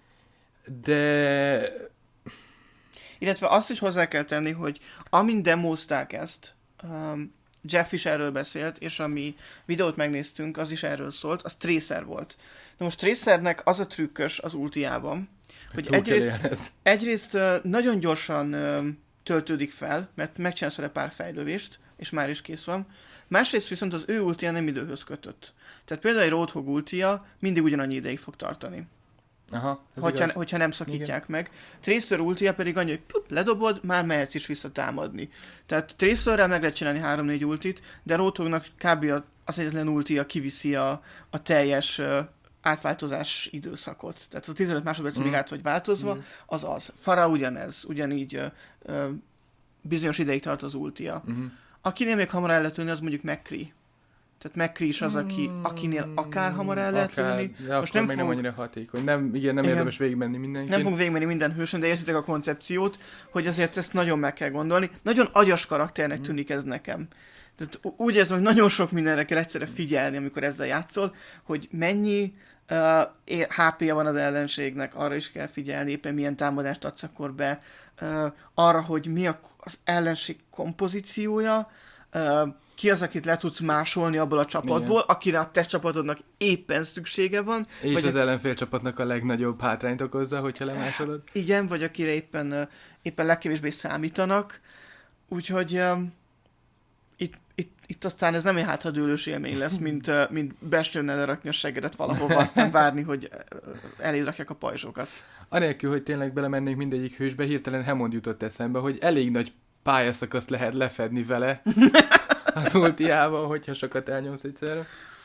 Speaker 2: de...
Speaker 1: Illetve azt is hozzá kell tenni, hogy amint demózták ezt, um, Jeff is erről beszélt, és ami videót megnéztünk, az is erről szólt, az Tracer volt. De most Tracernek az a trükkös az ultiában, hogy egyrészt, egyrészt nagyon gyorsan töltődik fel, mert megcsinálsz vele pár fejlővést, és már is kész van. Másrészt viszont az ő ultia nem időhöz kötött. Tehát például egy Roadhog ultia mindig ugyanannyi ideig fog tartani.
Speaker 2: Aha,
Speaker 1: hogyha, hogyha nem szakítják igen. meg. Tracer ultia pedig annyi, hogy plup, ledobod, már mehetsz is visszatámadni. Tehát Tracerrel meg lehet csinálni három-négy ultit, de Roadhognak kb. Az egyetlen ultia kiviszi a, a teljes uh, átváltozás időszakot. Tehát a tizenöt másodpercig mm. át vagy változva, mm. az az. Pharah ugyanez, ugyanígy uh, uh, bizonyos ideig tart az ultia. Mm. Akinél még hamar el lehet ülni, az mondjuk McCree. Tehát McCree is az, aki, akinél akár hamar el lehet ülni.
Speaker 2: Ja, most nem, fog... nem annyira hatékony. Nem, igen, nem igen. érdemes végigmenni mindenki.
Speaker 1: Nem fogunk végigmenni minden hősön, de értitek a koncepciót, hogy azért ezt nagyon meg kell gondolni. Nagyon agyas karakternek tűnik ez nekem. Tehát úgy érzem, hogy nagyon sok mindenre kell egyszerre figyelni, amikor ezzel játszol, hogy mennyi uh, há pé-ja van az ellenségnek, arra is kell figyelni, éppen milyen támadást adsz akkor be, uh, arra, hogy mi a, az ellenség kompozíciója, uh, ki az, akit le tudsz másolni abból a csapatból, igen. akire a te csapatodnak éppen szüksége van.
Speaker 2: És
Speaker 1: vagy
Speaker 2: az a... ellenfél csapatnak a legnagyobb hátrányt okozza, hogyha lemásolod.
Speaker 1: Igen, vagy akire éppen, éppen legkevésbé számítanak. Úgyhogy um, itt, itt, itt aztán ez nem egy hátradőlős élmény lesz, mint, mint bestőnnel lerakni a seggedet valahova, aztán várni, hogy eléd rakják a pajzsokat.
Speaker 2: Anélkül, hogy tényleg belemennénk mindegyik hősbe, hirtelen Hammond jutott eszembe, hogy elég nagy pályaszakaszt lehet lefedni vele az ultiával, hogyha sokat elnyomsz egyszerre.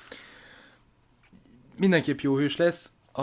Speaker 2: Mindenképp jó hős lesz. A...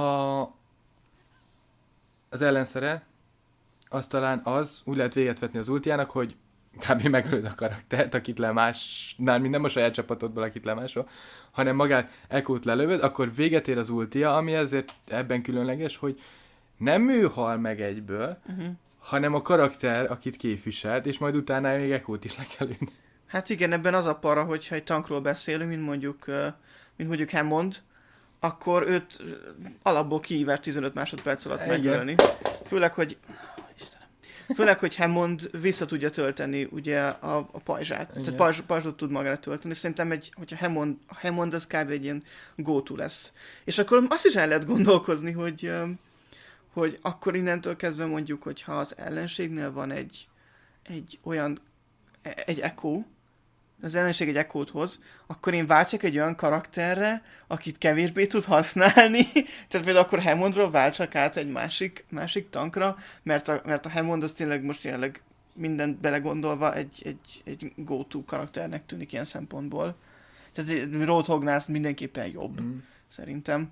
Speaker 2: Az ellenszere az talán az, úgy lehet véget vetni az ultiának, hogy kb. Megölöd a karaktert, akit lemás, nem, nem a saját csapatodból, akit lemásol, hanem magát Echo-t lelövöd, akkor véget ér az ultia, ami ezért ebben különleges, hogy nem ő hal meg egyből, uh-huh. hanem a karakter, akit képviselt, és majd utána még Echo-t is le kell ülni.
Speaker 1: Hát igen, ebben az a para, hogyha egy tankról beszélünk, mint mondjuk, mint mondjuk Hammond, akkor őt alapból kihívás tizenöt másodperc alatt megölni. Főleg, hogy Főleg, hogy Hammond vissza tudja tölteni ugye a, a pajzsát. Igen. Tehát pajzs, pajzsot tud magára tölteni. Szerintem, egy, hogyha Hammond, a Hammond az kb. Egy ilyen go-to lesz. És akkor azt is el lehet gondolkozni, hogy, hogy akkor innentől kezdve mondjuk, hogyha az ellenségnél van egy, egy olyan, egy Echo, az ellenség egy Echo-t hoz, akkor én váltsak egy olyan karakterre, akit kevésbé tud használni, tehát például akkor Hammondról váltsak át egy másik, másik tankra, mert a, mert a Hammond az tényleg most tényleg mindent belegondolva egy, egy, egy go-to karakternek tűnik ilyen szempontból. Tehát Roadhognál mindenképpen jobb, mm. szerintem.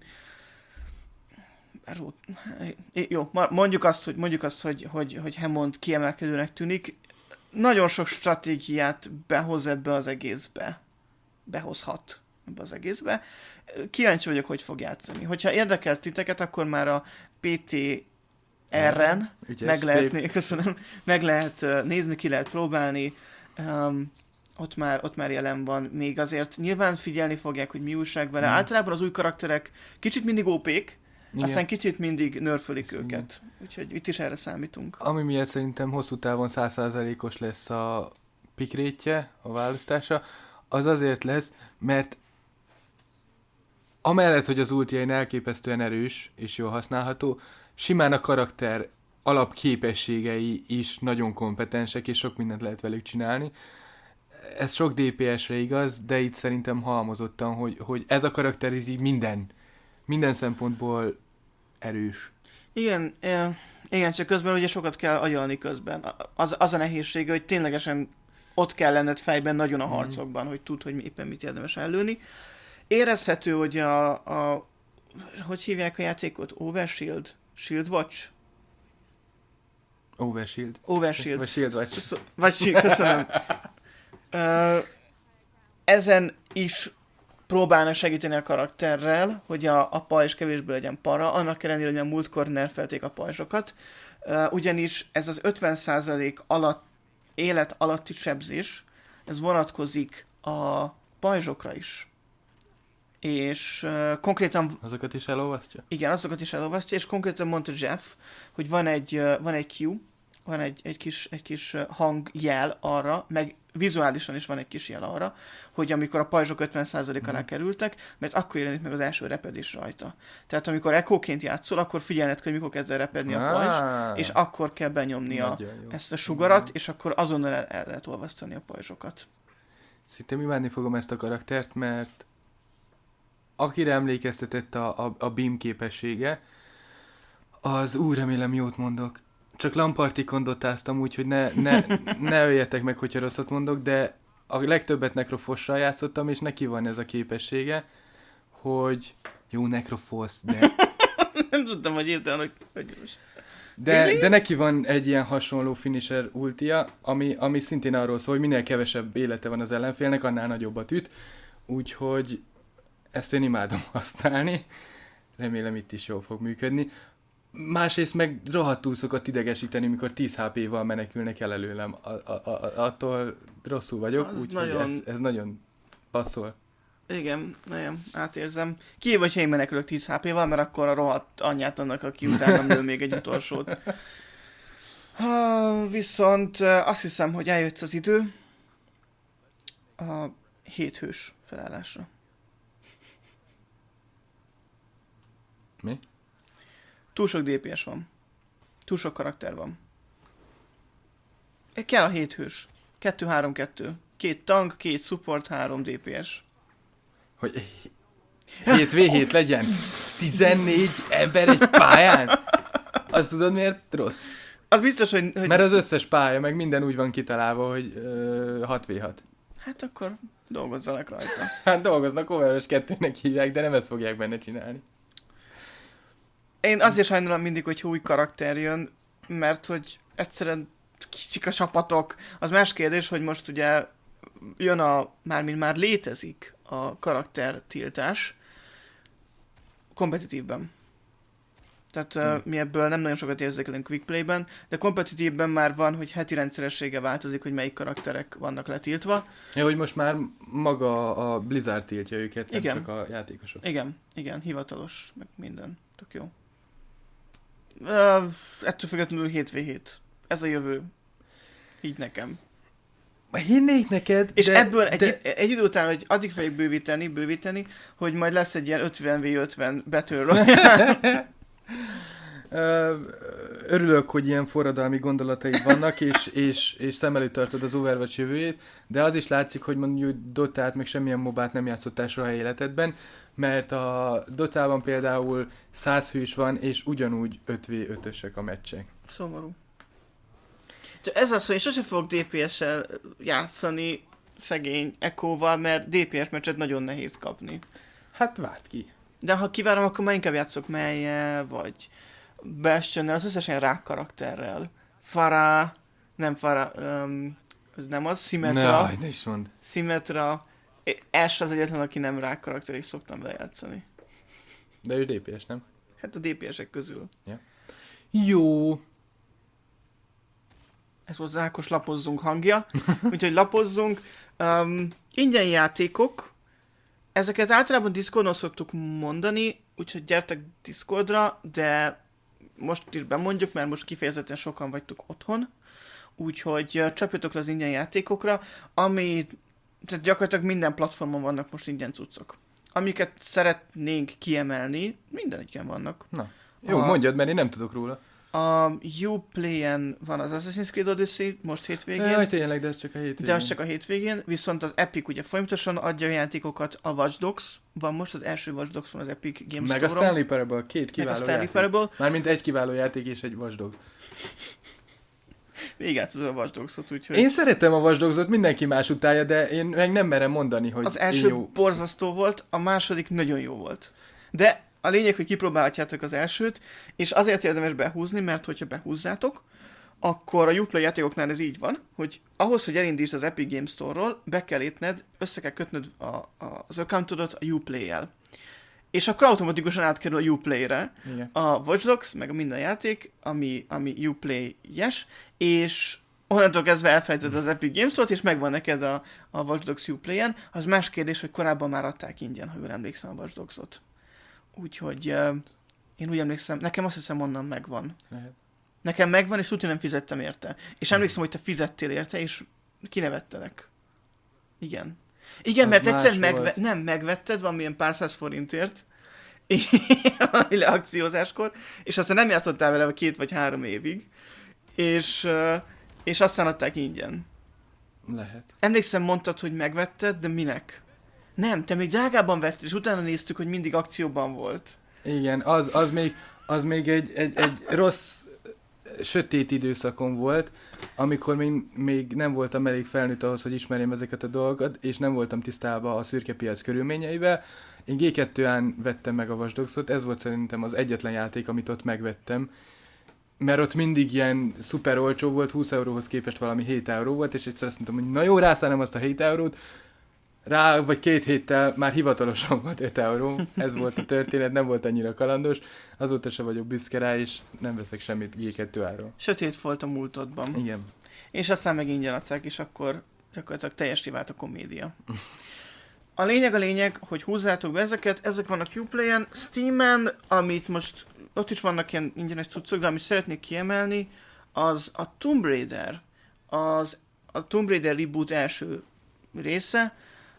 Speaker 1: Road... Jó, mondjuk azt, hogy, mondjuk azt, hogy, hogy, hogy Hammond kiemelkedőnek tűnik. Nagyon sok stratégiát behoz ebbe az egészbe. Behozhat ebbe az egészbe. Kíváncsi vagyok, hogy fog játszani. Hogyha érdekel titeket, akkor már a pé té er-en Ügyes, meg lehet, né- köszönöm, meg lehet uh, nézni, ki lehet próbálni. Um, ott, már, ott már jelen van. Még azért nyilván figyelni fogják, hogy mi újság vele. Mm. Általában az új karakterek kicsit mindig ó pék, igen. Aztán kicsit mindig nerfölik őket. Úgyhogy itt is erre számítunk.
Speaker 2: Ami miatt szerintem hosszú távon száz százalékos lesz a pick rate-je, a választása, az azért lesz, mert amellett, hogy az ultiain elképesztően erős és jól használható, simán a karakter alapképességei is nagyon kompetensek, és sok mindent lehet velük csinálni. Ez sok dé pé es-re igaz, de itt szerintem halmozottan, hogy, hogy ez a karakter így minden Minden szempontból erős.
Speaker 1: Igen, igen, csak közben ugye sokat kell agyalni közben. Az, az a nehézsége, hogy ténylegesen ott kell lenned fejben nagyon a harcokban, mm. hogy tudd, hogy éppen mit érdemes ellőni. Érezhető, hogy a, a hogy hívják a játékot? Overshield? Shield Watch?
Speaker 2: Overshield.
Speaker 1: Overshield.
Speaker 2: Vagy Shield Watch.
Speaker 1: Vagy Shield, köszönöm. uh, ezen is próbálnak segíteni a karakterrel, hogy a, a pajzs kevésbé legyen para, annak ellenére, hogy a múltkor nerfelték a pajzsokat. Uh, ugyanis ez az ötven százalék alatt élet alatti sebzés, ez vonatkozik a pajzsokra is. És uh, konkrétan...
Speaker 2: Azokat is elolvasztja?
Speaker 1: Igen, azokat is elolvasztja, és konkrétan mondta Jeff, hogy van egy, uh, van egy cue, van egy, egy, kis, egy kis hangjel arra, meg vizuálisan is van egy kis jel arra, hogy amikor a pajzsok ötven százalék alá kerültek, mert akkor jelenik meg az első repedés rajta. Tehát amikor echoként játszol, akkor figyelned kell, hogy mikor kezd el repedni a pajzs, ah, és akkor kell benyomni a, ezt a sugarat, mm. és akkor azonnal el, el lehet olvasztani a pajzsokat.
Speaker 2: Szinte imádni fogom ezt a karaktert, mert akire emlékeztetett a, a, a beam képessége, az úgy remélem jót mondok. Csak lampartikon dotáztam úgy, hogy ne, ne, ne öljetek meg, hogyha rosszat mondok, de a legtöbbet nekrofossal játszottam, és neki van ez a képessége, hogy jó nekrofosz, de...
Speaker 1: Nem tudtam, hogy írtál, hogy... hogy...
Speaker 2: De, de neki van egy ilyen hasonló finisher ultia, ami, ami szintén arról szól, hogy minél kevesebb élete van az ellenfélnek, annál nagyobbat üt, úgyhogy ezt én imádom használni. Remélem itt is jól fog működni. Másrészt meg rohadtul szokott idegesíteni, mikor tíz há pé-val menekülnek el előlem. A, a, a, attól rosszul vagyok, úgyhogy nagyon... ez, ez nagyon passzol.
Speaker 1: Igen, nagyon átérzem. Ki vagy, ha én menekülök tíz há pé-val, mert akkor a rohadt anyját annak, aki utána lő még egy utolsót. Ha, viszont azt hiszem, hogy eljött az idő a héthős felállásra.
Speaker 2: Mi?
Speaker 1: Túl sok dé pé es van. Túl sok karakter van. Kell a hét hős. kettő három kettő. Két tank, két support, három dé pé es.
Speaker 2: Hogy hét vé hét legyen? tizennégy ember egy pályán? Azt tudod miért rossz?
Speaker 1: Az biztos, hogy... hogy...
Speaker 2: Mert az összes pálya, meg minden úgy van kitalálva, hogy uh, hat vé hat.
Speaker 1: Hát akkor dolgozzanak rajta.
Speaker 2: Hát dolgoznak, Overwatch kettőnek hívják, de nem ezt fogják benne csinálni.
Speaker 1: Én azért sajnálom mindig, hogy új karakter jön, mert hogy egyszerűen kicsik a csapatok. Az más kérdés, hogy most ugye jön a, mármint már létezik a karaktertiltás kompetitívben. Tehát hmm. uh, mi ebből nem nagyon sokat érzékelünk quickplay-ben, de kompetitívben már van, hogy heti rendszeressége változik, hogy melyik karakterek vannak letiltva.
Speaker 2: Ja, hogy most már maga a Blizzard tiltja őket, nem
Speaker 1: igen.
Speaker 2: csak a játékosok.
Speaker 1: Igen, igen, hivatalos, meg minden. Tök jó. Uh, ettől függetlenül hét vé hét. Ez a jövő. Így nekem.
Speaker 2: Hinnék neked,
Speaker 1: és
Speaker 2: de,
Speaker 1: ebből egy,
Speaker 2: de...
Speaker 1: egy idő után, hogy addig fogjuk bővíteni, bővíteni, hogy majd lesz egy ilyen ötven vé ötven Battle Royale.
Speaker 2: Örülök, hogy ilyen forradalmi gondolataid vannak, és, és, és szem előtt tartod az Overwatch jövőjét, de az is látszik, hogy mondjuk Dotát, meg semmilyen mobát nem játszottál soha életedben, mert a Dotában például száz hős van, és ugyanúgy öt vé ötösek a meccsek.
Speaker 1: Szomorú. Csak ez az, hogy én sose fogok dé pé es-sel játszani szegény Echo-val, mert dé pé es meccset nagyon nehéz kapni.
Speaker 2: Hát várt ki.
Speaker 1: De ha kivárom, akkor már inkább játszok Melye, vagy Bastionnel, az összesen rák karakterrel. Farah, nem Farah, um, ez nem az, Symmetra.
Speaker 2: Ne, ne is mondd.
Speaker 1: Symmetra. Ash az egyetlen, aki nem rák karakter, és szoktam vele játszani.
Speaker 2: De ő dé pé es, nem?
Speaker 1: Hát a dé pé esek közül.
Speaker 2: Ja. Jó.
Speaker 1: Ez volt az Ákos lapozzunk hangja. Úgyhogy lapozzunk. Um, ingyen játékok. Ezeket általában Discordon szoktuk mondani, úgyhogy gyertek Discordra, de most is bemondjuk, mert most kifejezetten sokan vagytok otthon. Úgyhogy uh, csapjatok le az ingyen játékokra, ami tehát gyakorlatilag minden platformon vannak most ingyen cuccok. Amiket szeretnénk kiemelni, mindeniken vannak.
Speaker 2: Na, jó, a, mondjad, mert én nem tudok róla.
Speaker 1: A Uplay-en van az Assassin's Creed Odyssey most hétvégén.
Speaker 2: Jaj, tényleg, de ez csak a hétvégén.
Speaker 1: De az csak a hétvégén, viszont az Epic ugye folyamatosan adja a játékokat, a Watch Dogs van most, az első Watch Dogs van az Epic Games Store-on.
Speaker 2: Meg a Stanley Parable, két kiváló
Speaker 1: Meg a Stanley
Speaker 2: játék.
Speaker 1: Parable.
Speaker 2: Mármint egy kiváló játék és egy Watch Dogs.
Speaker 1: Végigjátszod a Watch Dogs-ot, úgyhogy...
Speaker 2: Én szeretem a Watch Dogs-ot, mindenki más utálja, de én meg nem merem mondani, hogy
Speaker 1: az első
Speaker 2: jó.
Speaker 1: borzasztó volt, a második nagyon jó volt. De a lényeg, hogy kipróbálhatjátok az elsőt, és azért érdemes behúzni, mert hogyha behúzzátok, akkor a Uplay játékoknál ez így van, hogy ahhoz, hogy elindítsd az Epic Games Store-ról, be kell lépned, össze kell kötnöd a, a, az accountodat a Uplay-jel. És akkor automatikusan átkerül a Uplay-re a Watch Dogs, meg a minden játék, ami, ami Uplay-jes, és onnantól kezdve elfelejted az Epic Games Store-t, és megvan neked a, a Watch Dogs Uplay-en. Az más kérdés, hogy korábban már adták ingyen, ha jól emlékszem a Watch Dogs-ot. Úgyhogy uh, én úgy emlékszem, nekem azt hiszem onnan megvan.
Speaker 2: Lehet.
Speaker 1: Nekem megvan, és tudja nem fizettem érte. És emlékszem, hogy te fizettél érte, és kinevettelek. Igen. Igen,
Speaker 2: Az
Speaker 1: mert egyszer
Speaker 2: más
Speaker 1: megve-
Speaker 2: volt.
Speaker 1: nem megvetted valamilyen pár száz forintért, valami leakciózáskor, és aztán nem játszottál vele két vagy három évig, és, uh, és aztán adták ingyen.
Speaker 2: Lehet.
Speaker 1: Emlékszem, mondtad, hogy megvetted, de minek? Nem, te még drágában vetted, és utána néztük, hogy mindig akcióban volt.
Speaker 2: Igen, az, az még, az még egy, egy, egy rossz, sötét időszakon volt, amikor még, még nem voltam elég felnőtt ahhoz, hogy ismerjem ezeket a dolgokat, és nem voltam tisztában a szürke piac körülményeivel. Én gé kettőn vettem meg a Watch Dogs-ot, ez volt szerintem az egyetlen játék, amit ott megvettem, mert ott mindig ilyen szuper olcsó volt, húsz euróhoz képest valami hét euró volt, és egyszer azt mondtam, hogy na jó, rászállom azt a hét eurót, rá vagy két héttel már hivatalosan volt öt euró, ez volt a történet, nem volt annyira kalandos, azóta se vagyok büszke rá, és nem veszek semmit gé kettő áról.
Speaker 1: Sötét volt a múltodban.
Speaker 2: Igen.
Speaker 1: És aztán meg ingyen adták, és akkor gyakorlatilag teljessé vált a komédia. A lényeg a lényeg, hogy húzzátok be ezeket, ezek vannak Uplay-en, Steam-en, amit most, ott is vannak ilyen ingyenes cuccok, de amit szeretnék kiemelni, az a Tomb Raider, az a Tomb Raider reboot első része,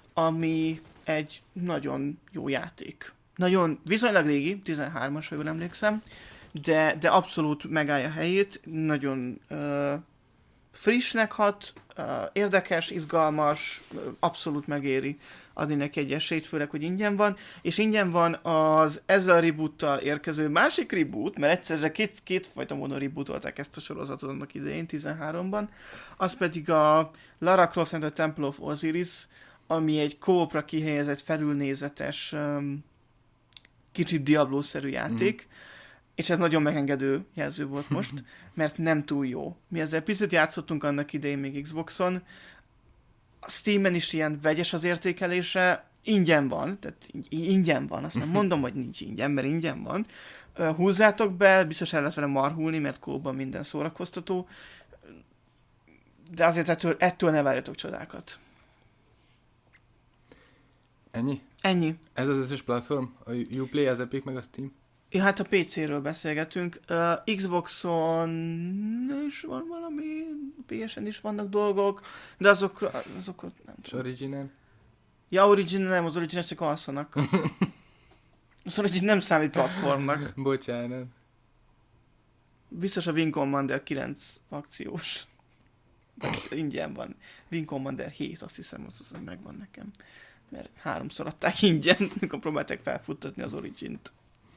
Speaker 1: ami egy nagyon jó játék. Nagyon, viszonylag régi, tizenhármas, ha jól emlékszem, de, de abszolút megállja a helyét, nagyon uh, frissnek hat, uh, érdekes, izgalmas, uh, abszolút megéri adni neki egy esélyt, főleg, hogy ingyen van, és ingyen van az ezzel a reboottal érkező másik reboot, mert egyszerre két, kétfajta módon rebootolták ezt a sorozatot annak idején, tizenháromban, az pedig a Lara Croft and the Temple of Osiris, ami egy kópra kihelyezett, felülnézetes, um, kicsit Diablo-szerű játék, mm. és ez nagyon megengedő jelző volt most, mert nem túl jó. Mi ezzel picit játszottunk annak idején még Xboxon, a Steamen is ilyen vegyes az értékelése, ingyen van, tehát ingyen van, azt nem mondom, hogy nincs ingyen, mert ingyen van. Húzzátok be, biztos el lehet vele marhulni, mert kóban minden szórakoztató, de azért ettől, ettől ne várjatok csodákat.
Speaker 2: Ennyi?
Speaker 1: Ennyi.
Speaker 2: Ez az összes platform? A Uplay, az Epic, meg a Steam?
Speaker 1: Ja, hát a pé céről beszélgetünk. Uh, Xboxon is van valami, pé esen is vannak dolgok, de azok, azok nem
Speaker 2: És
Speaker 1: tudom.
Speaker 2: Original?
Speaker 1: Ja, Origin nem, az Origin csak alszanak. Az Origin nem számít platformnak.
Speaker 2: Bocsánat.
Speaker 1: Biztos a Wing Commander kilenc akciós. Ingyen van. Wing Commander hét, azt hiszem, az, az megvan nekem. Mert háromszor adták ingyen, amikor próbálták felfuttatni az Origint.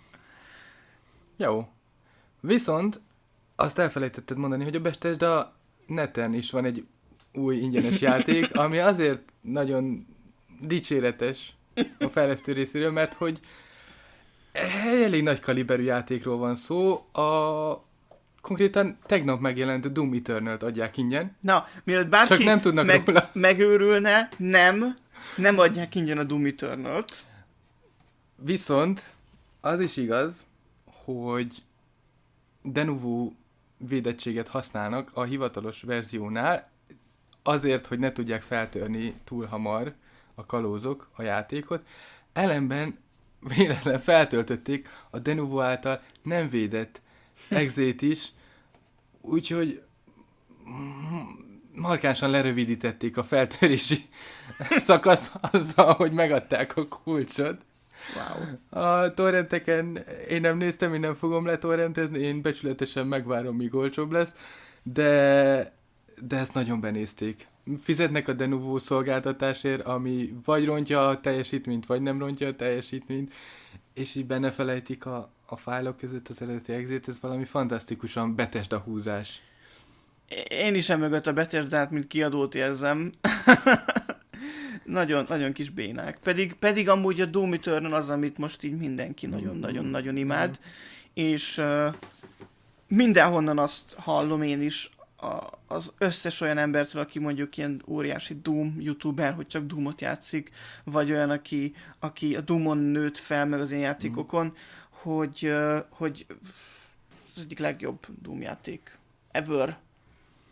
Speaker 2: Jó. Viszont azt elfelejtetted mondani, hogy a Bethesda neten is van egy új ingyenes játék, ami azért nagyon dicséretes a fejlesztő részéről, mert hogy egy elég nagy kaliberű játékról van szó. A konkrétan tegnap megjelent Doom Eternal-t adják ingyen.
Speaker 1: Na, mielőtt bárki
Speaker 2: Csak nem tudnak
Speaker 1: meg,
Speaker 2: róla.
Speaker 1: megőrülne, nem, nem adják ingyen a Doom Eternal-t.
Speaker 2: Viszont az is igaz, hogy Denuvo védettséget használnak a hivatalos verziónál, azért, hogy ne tudják feltörni túl hamar a kalózok a játékot. Ellenben véletlen feltöltötték a Denuvo által nem védett exét is, úgyhogy markánsan lerövidítették a feltörési szakaszt azzal, hogy megadták a kulcsot.
Speaker 1: Wow.
Speaker 2: A torrenteken én nem néztem, én nem fogom letorrentezni, én becsületesen megvárom, míg olcsóbb lesz, de, de ezt nagyon benézték. Fizetnek a Denuvo szolgáltatásért, ami vagy rontja a teljesítményt, vagy nem rontja a teljesítményt, és így benne felejtik a, a fájlok között az eredeti exét, ez valami fantasztikusan Bethesda húzás.
Speaker 1: Én is emögött a Bethesdát, mint kiadót érzem. Nagyon, nagyon kis bénák. Pedig, pedig amúgy a Doom Eternal az, amit most így mindenki nagyon-nagyon-nagyon imád. És uh, mindenhonnan azt hallom én is, a, az összes olyan embertől, aki mondjuk ilyen óriási Doom youtuber, hogy csak Doomot játszik, vagy olyan, aki, aki a Doomon nőtt fel, meg az ilyen játékokon, mm. hogy, uh, hogy az egyik legjobb Doom játék ever.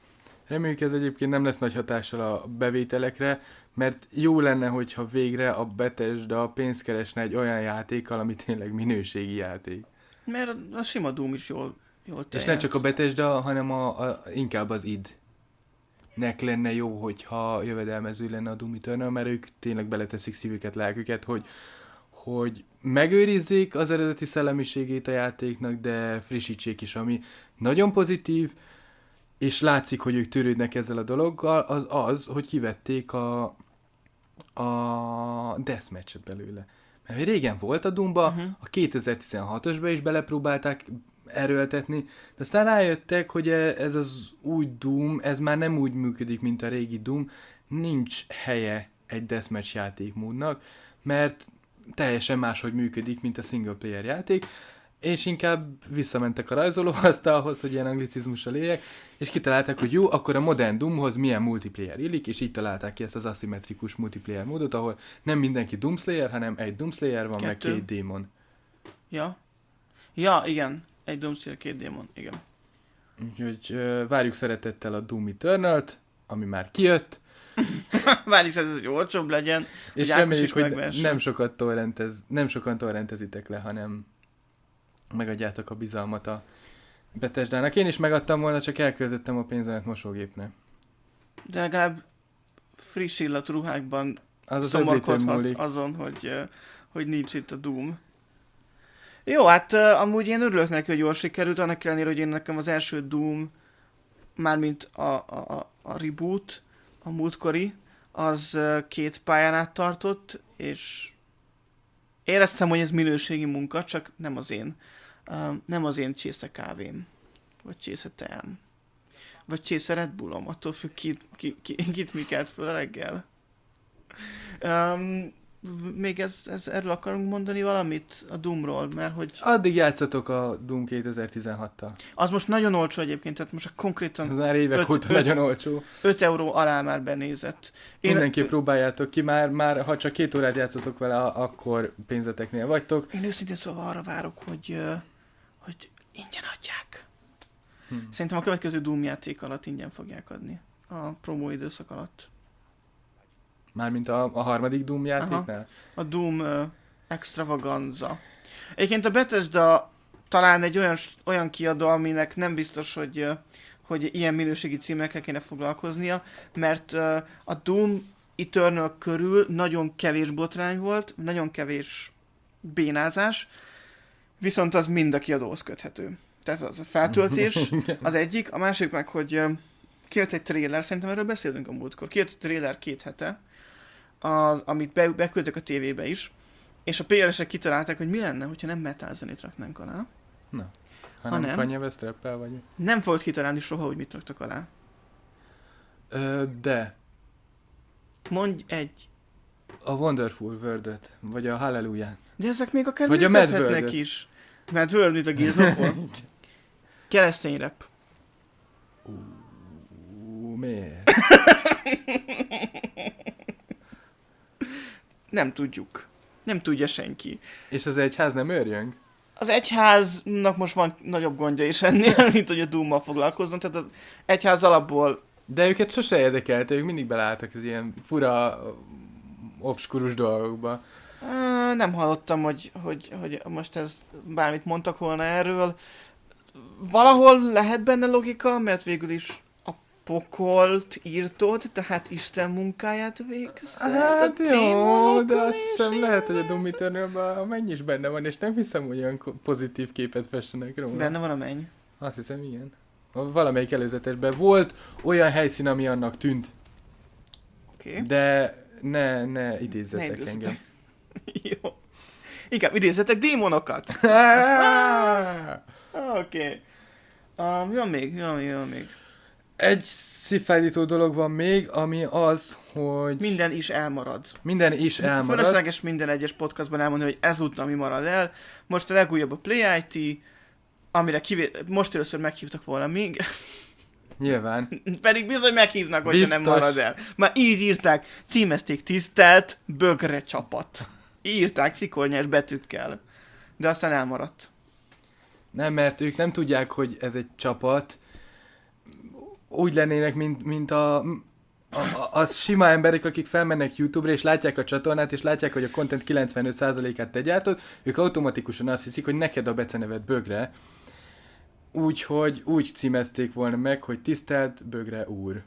Speaker 2: Reméljük ez egyébként nem lesz nagy hatással a bevételekre, mert jó lenne, hogyha végre a Bethesda pénzt keresne egy olyan játékkal, ami tényleg minőségi játék.
Speaker 1: Mert a, a sima Doom is jól, jól
Speaker 2: És nem csak a Bethesda, hanem a, a, inkább az id. Nek lenne jó, hogyha jövedelmező lenne a Doom Eternal, mert ők tényleg beleteszik szívüket, lelküket, hogy, hogy megőrizzék az eredeti szellemiségét a játéknak, de frissítsék is, ami nagyon pozitív, és látszik, hogy ők törődnek ezzel a dologgal, az az, hogy kivették a, a deathmatch-et belőle. Mert régen volt a Doomba, uh-huh. a kétezer-tizenhatosba is belepróbálták erőltetni, de aztán rájöttek, hogy ez az új Doom, ez már nem úgy működik, mint a régi Doom, nincs helye egy deathmatch játékmódnak, mert teljesen máshogy működik, mint a single player játék, és inkább visszamentek a rajzolóasztalhoz, hogy ilyen anglicizmussal éljek, és kitalálták, hogy jó, akkor a modern Doomhoz milyen multiplayer illik, és így találták ki ezt az aszimmetrikus multiplayer módot, ahol nem mindenki Doomslayer, hanem egy Doomslayer van, Kettő. meg két démon.
Speaker 1: Ja. Ja, igen. Egy Doomslayer, két démon, igen.
Speaker 2: Úgyhogy uh, várjuk szeretettel a Doom Eternalt, ami már kijött.
Speaker 1: Várjuk szeretettel, hogy olcsóbb legyen.
Speaker 2: És reméljük, hogy nem sokat torrentez, nem sokan torrentezitek le, hanem megadjátok a bizalmat a Bethesdának. Én is megadtam volna, csak elköltöttem a pénzemet mosógépre. De
Speaker 1: legalább friss illatú ruhákban
Speaker 2: az
Speaker 1: szomorkodhatsz azon, hogy, hogy nincs itt a Doom. Jó, hát uh, amúgy én örülök neki, hogy jól sikerült, annak ellenére, hogy én nekem az első Doom, mármint a, a, a reboot, a múltkori, az uh, két pályán át tartott, és éreztem, hogy ez minőségi munka, csak nem az én. Uh, nem az én csésze kávém, vagy csésze teám, vagy csésze Red Bullom, attól függ, ki, ki, ki, kit mi kelt föl a reggel. Um, még ez, ez, erről akarunk mondani valamit a Doomról, mert hogy...
Speaker 2: Addig játszatok a Doom kétezer-tizenhattal.
Speaker 1: Az most nagyon olcsó egyébként, tehát most konkrétan...
Speaker 2: Az már évek öt, óta öt, nagyon olcsó.
Speaker 1: öt euró alá már benézett.
Speaker 2: Én... Mindenképp próbáljátok ki, már, már ha csak két órát játszotok vele, akkor pénzeteknél vagytok.
Speaker 1: Én őszintén szóval arra várok, hogy, hogy ingyen adják. Hm. Szerintem a következő Doom játék alatt ingyen fogják adni. A promó időszak alatt.
Speaker 2: Mármint a, a harmadik Doom játéknál?
Speaker 1: Aha. A Doom uh, Extravaganza. Egyébként a Bethesda talán egy olyan, olyan kiadó, aminek nem biztos, hogy, uh, hogy ilyen minőségi címekkel kéne foglalkoznia, mert uh, a Doom Eternal körül nagyon kevés botrány volt, nagyon kevés bénázás, viszont az mind a kiadóhoz köthető. Tehát az a feltöltés az egyik, a másik meg, hogy uh, kijött egy trailer, szerintem erről beszélünk a múltkor, kijött egy trailer két hete, az, amit be, beküldtek a tévébe is, és a pé er-esek kitalálták, hogy mi lenne, hogyha nem metal zenét raknánk alá.
Speaker 2: Na, hanem ha Kanye West rappel vagy.
Speaker 1: Nem fogod kitalálni soha, hogy mit raktak alá.
Speaker 2: Ö, de.
Speaker 1: Mondj egy.
Speaker 2: A Wonderful World-öt, vagy a Hallelujah.
Speaker 1: De ezek még akár
Speaker 2: vagy a Mad World-öt
Speaker 1: is. Mad World, mint a Gears-okon. Keresztény rap.
Speaker 2: Ú, miért?
Speaker 1: Nem tudjuk. Nem tudja senki.
Speaker 2: És az egyház nem őrjönk?
Speaker 1: Az egyháznak most van nagyobb gondja is ennél, mint hogy a Doom-mal foglalkozzon. Tehát az egyház alapból...
Speaker 2: De őket sose érdekelte, ők mindig beleálltak az ilyen fura, obskurus dolgokba.
Speaker 1: Nem hallottam, hogy, hogy, hogy most ez bármit mondtak volna erről. Valahol lehet benne logika, mert végül is pokolt írtod, tehát Isten munkáját végzett.
Speaker 2: Hát jó, de azt hiszem lehet, hogy a Doom Eternalban a menny is benne van, és nem hiszem, hogy olyan pozitív képet festenek róla.
Speaker 1: Benne van a menny?
Speaker 2: Azt hiszem, igen. Valamelyik előzetesben volt olyan helyszín, ami annak tűnt.
Speaker 1: Oké. Okay.
Speaker 2: De ne, ne idézzetek ne idézzetek. engem.
Speaker 1: Jó. Inkább idézzetek démonokat. Oké. Okay. Um, mi van még? Mi van még? Mi van még?
Speaker 2: Egy szívfájdító dolog van még, ami az, hogy...
Speaker 1: Minden is elmarad.
Speaker 2: Minden is elmarad.
Speaker 1: Fölösleges minden egyes podcastban elmondani, hogy ezúttal mi marad el. Most a legújabb a Play i té, amire kivé... most először meghívtak volna még.
Speaker 2: Nyilván.
Speaker 1: Pedig bizony meghívnak, hogyha nem marad el. Már így írták, címezték tisztelt bögre csapat. Írták szikornyás betűkkel. De aztán elmaradt.
Speaker 2: Nem, mert ők nem tudják, hogy ez egy csapat. úgy lennének, mint, mint a, a, a, a sima emberek, akik felmennek YouTube-ra, és látják a csatornát, és látják, hogy a content kilencvenöt százalékát te gyártod, ők automatikusan azt hiszik, hogy neked a beceneved Bögre. Úgyhogy úgy címezték volna meg, hogy tisztelt Bögre úr.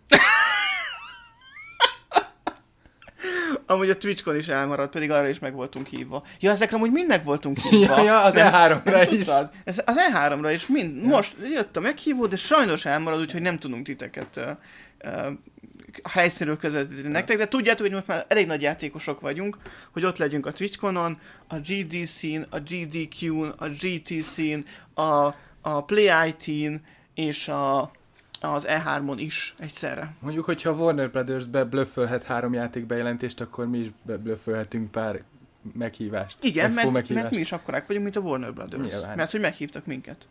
Speaker 1: Amúgy a Twitchkon is elmaradt, pedig arra is meg voltunk hívva. Ja, ezekre amúgy mind meg voltunk hívva.
Speaker 2: Ja, ja az
Speaker 1: nem,
Speaker 2: E háromra
Speaker 1: nem
Speaker 2: is.
Speaker 1: Tudtad? Ez az E háromra is mind. Ja. Most jött a meghívó, de sajnos elmarad, úgyhogy nem tudunk titeket uh, uh, a helyszínről közvetíteni nektek, de tudjátok, hogy most már elég nagy játékosok vagyunk, hogy ott legyünk a Twitchconon, a gé dé cén, a gé dé kún, a gé té cén, a, a Play i té-n és a az E hármon is egyszerre.
Speaker 2: Mondjuk, hogyha Warner Brothers beblöffölhet három játék bejelentést, akkor mi is beblöffölhetünk pár meghívást.
Speaker 1: Igen, mert,
Speaker 2: meghívást.
Speaker 1: mert mi is akkorák vagyunk, mint a Warner Brothers.
Speaker 2: Nyilván.
Speaker 1: Mert hogy meghívtak minket.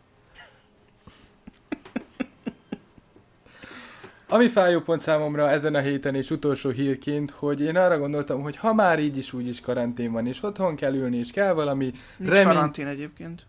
Speaker 2: Ami fájó pont számomra ezen a héten és utolsó hírként, hogy én arra gondoltam, hogy ha már így is úgy is karantén van, és otthon kell ülni, és kell valami
Speaker 1: Nincs
Speaker 2: remény...
Speaker 1: karantén egyébként.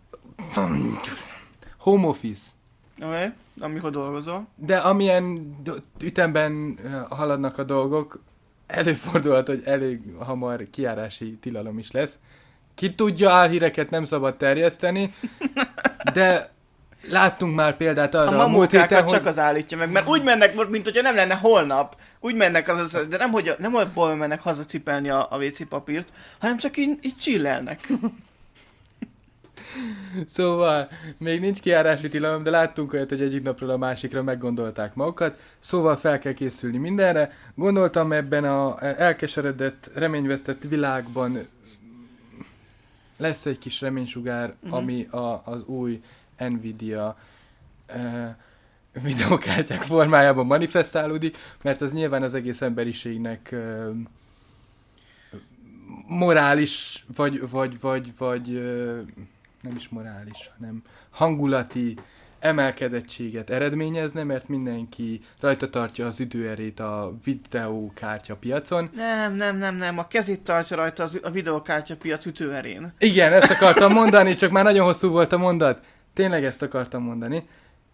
Speaker 2: Home office.
Speaker 1: Oké, okay, amikor dolgozol.
Speaker 2: De amilyen do- ütemben haladnak a dolgok, előfordulhat, hogy elég hamar kijárási tilalom is lesz. Ki tudja, álhíreket nem szabad terjeszteni, de láttunk már példát arra
Speaker 1: a,
Speaker 2: a múlt héten, hogy...
Speaker 1: csak az állítja meg, mert úgy mennek most, mint hogyha nem lenne holnap. Úgy mennek, az, de nem, hogy a, nem abból mennek hazacipelni a, a vé cé papírt, hanem csak így, így chillelnek.
Speaker 2: Szóval, még nincs kijárási tilalom, de láttunk olyat, hogy egyik napról a másikra meggondolták magukat, szóval fel kell készülni mindenre. Gondoltam, ebben a elkeseredett, reményvesztett világban lesz egy kis reménysugár, uh-huh. ami a, az új Nvidia eh, videókártyák formájában manifestálódik, mert az nyilván az egész emberiségnek eh, morális, vagy, vagy, vagy, vagy eh, nem is morális, hanem hangulati emelkedettséget eredményezne, mert mindenki rajta tartja az időerét a videókártya piacon.
Speaker 1: Nem, nem, nem, nem, a kezét tartja rajta az, a videókártya piac ütőerén.
Speaker 2: Igen, ezt akartam mondani, csak már nagyon hosszú volt a mondat. Tényleg ezt akartam mondani.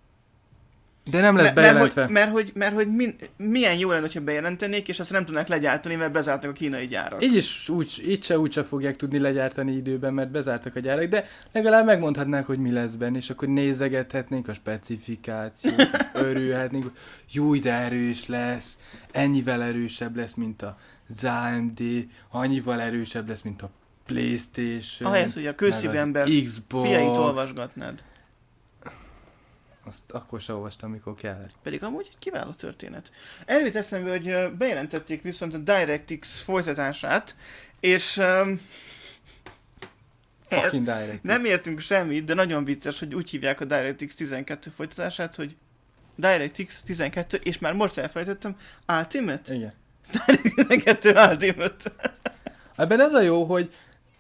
Speaker 2: De nem lesz bejelentve.
Speaker 1: Mert, mert hogy, mert, hogy min, milyen jó lenne, ha bejelentenék, és azt nem tudnak legyártani, mert bezártak a kínai gyárak.
Speaker 2: Így is úgy, így se úgy se fogják tudni legyártani időben, mert bezártak a gyárak, de legalább megmondhatnák, hogy mi lesz benne, és akkor nézegethetnénk a specifikációt, örülhetnénk, jó, de erős lesz, ennyivel erősebb lesz, mint az á em dé, annyival erősebb lesz, mint a PlayStation,
Speaker 1: ahelyett, hogy a kőszívű ember
Speaker 2: Xbox.
Speaker 1: Fiait olvasgatnád.
Speaker 2: Azt akkor se olvastam, amikor kellett.
Speaker 1: Pedig amúgy egy kiváló történet. Erről jut eszembe, hogy bejelentették viszont a DirectX folytatását, és um,
Speaker 2: Fucking DirectX.
Speaker 1: Nem értünk semmit, de nagyon vicces, hogy úgy hívják a DirectX tizenkettő folytatását, hogy DirectX tizenkettő, és már most elfelejtettem, Ultimate?
Speaker 2: Igen.
Speaker 1: DirectX tizenkettő Ultimate.
Speaker 2: Ebben az a jó, hogy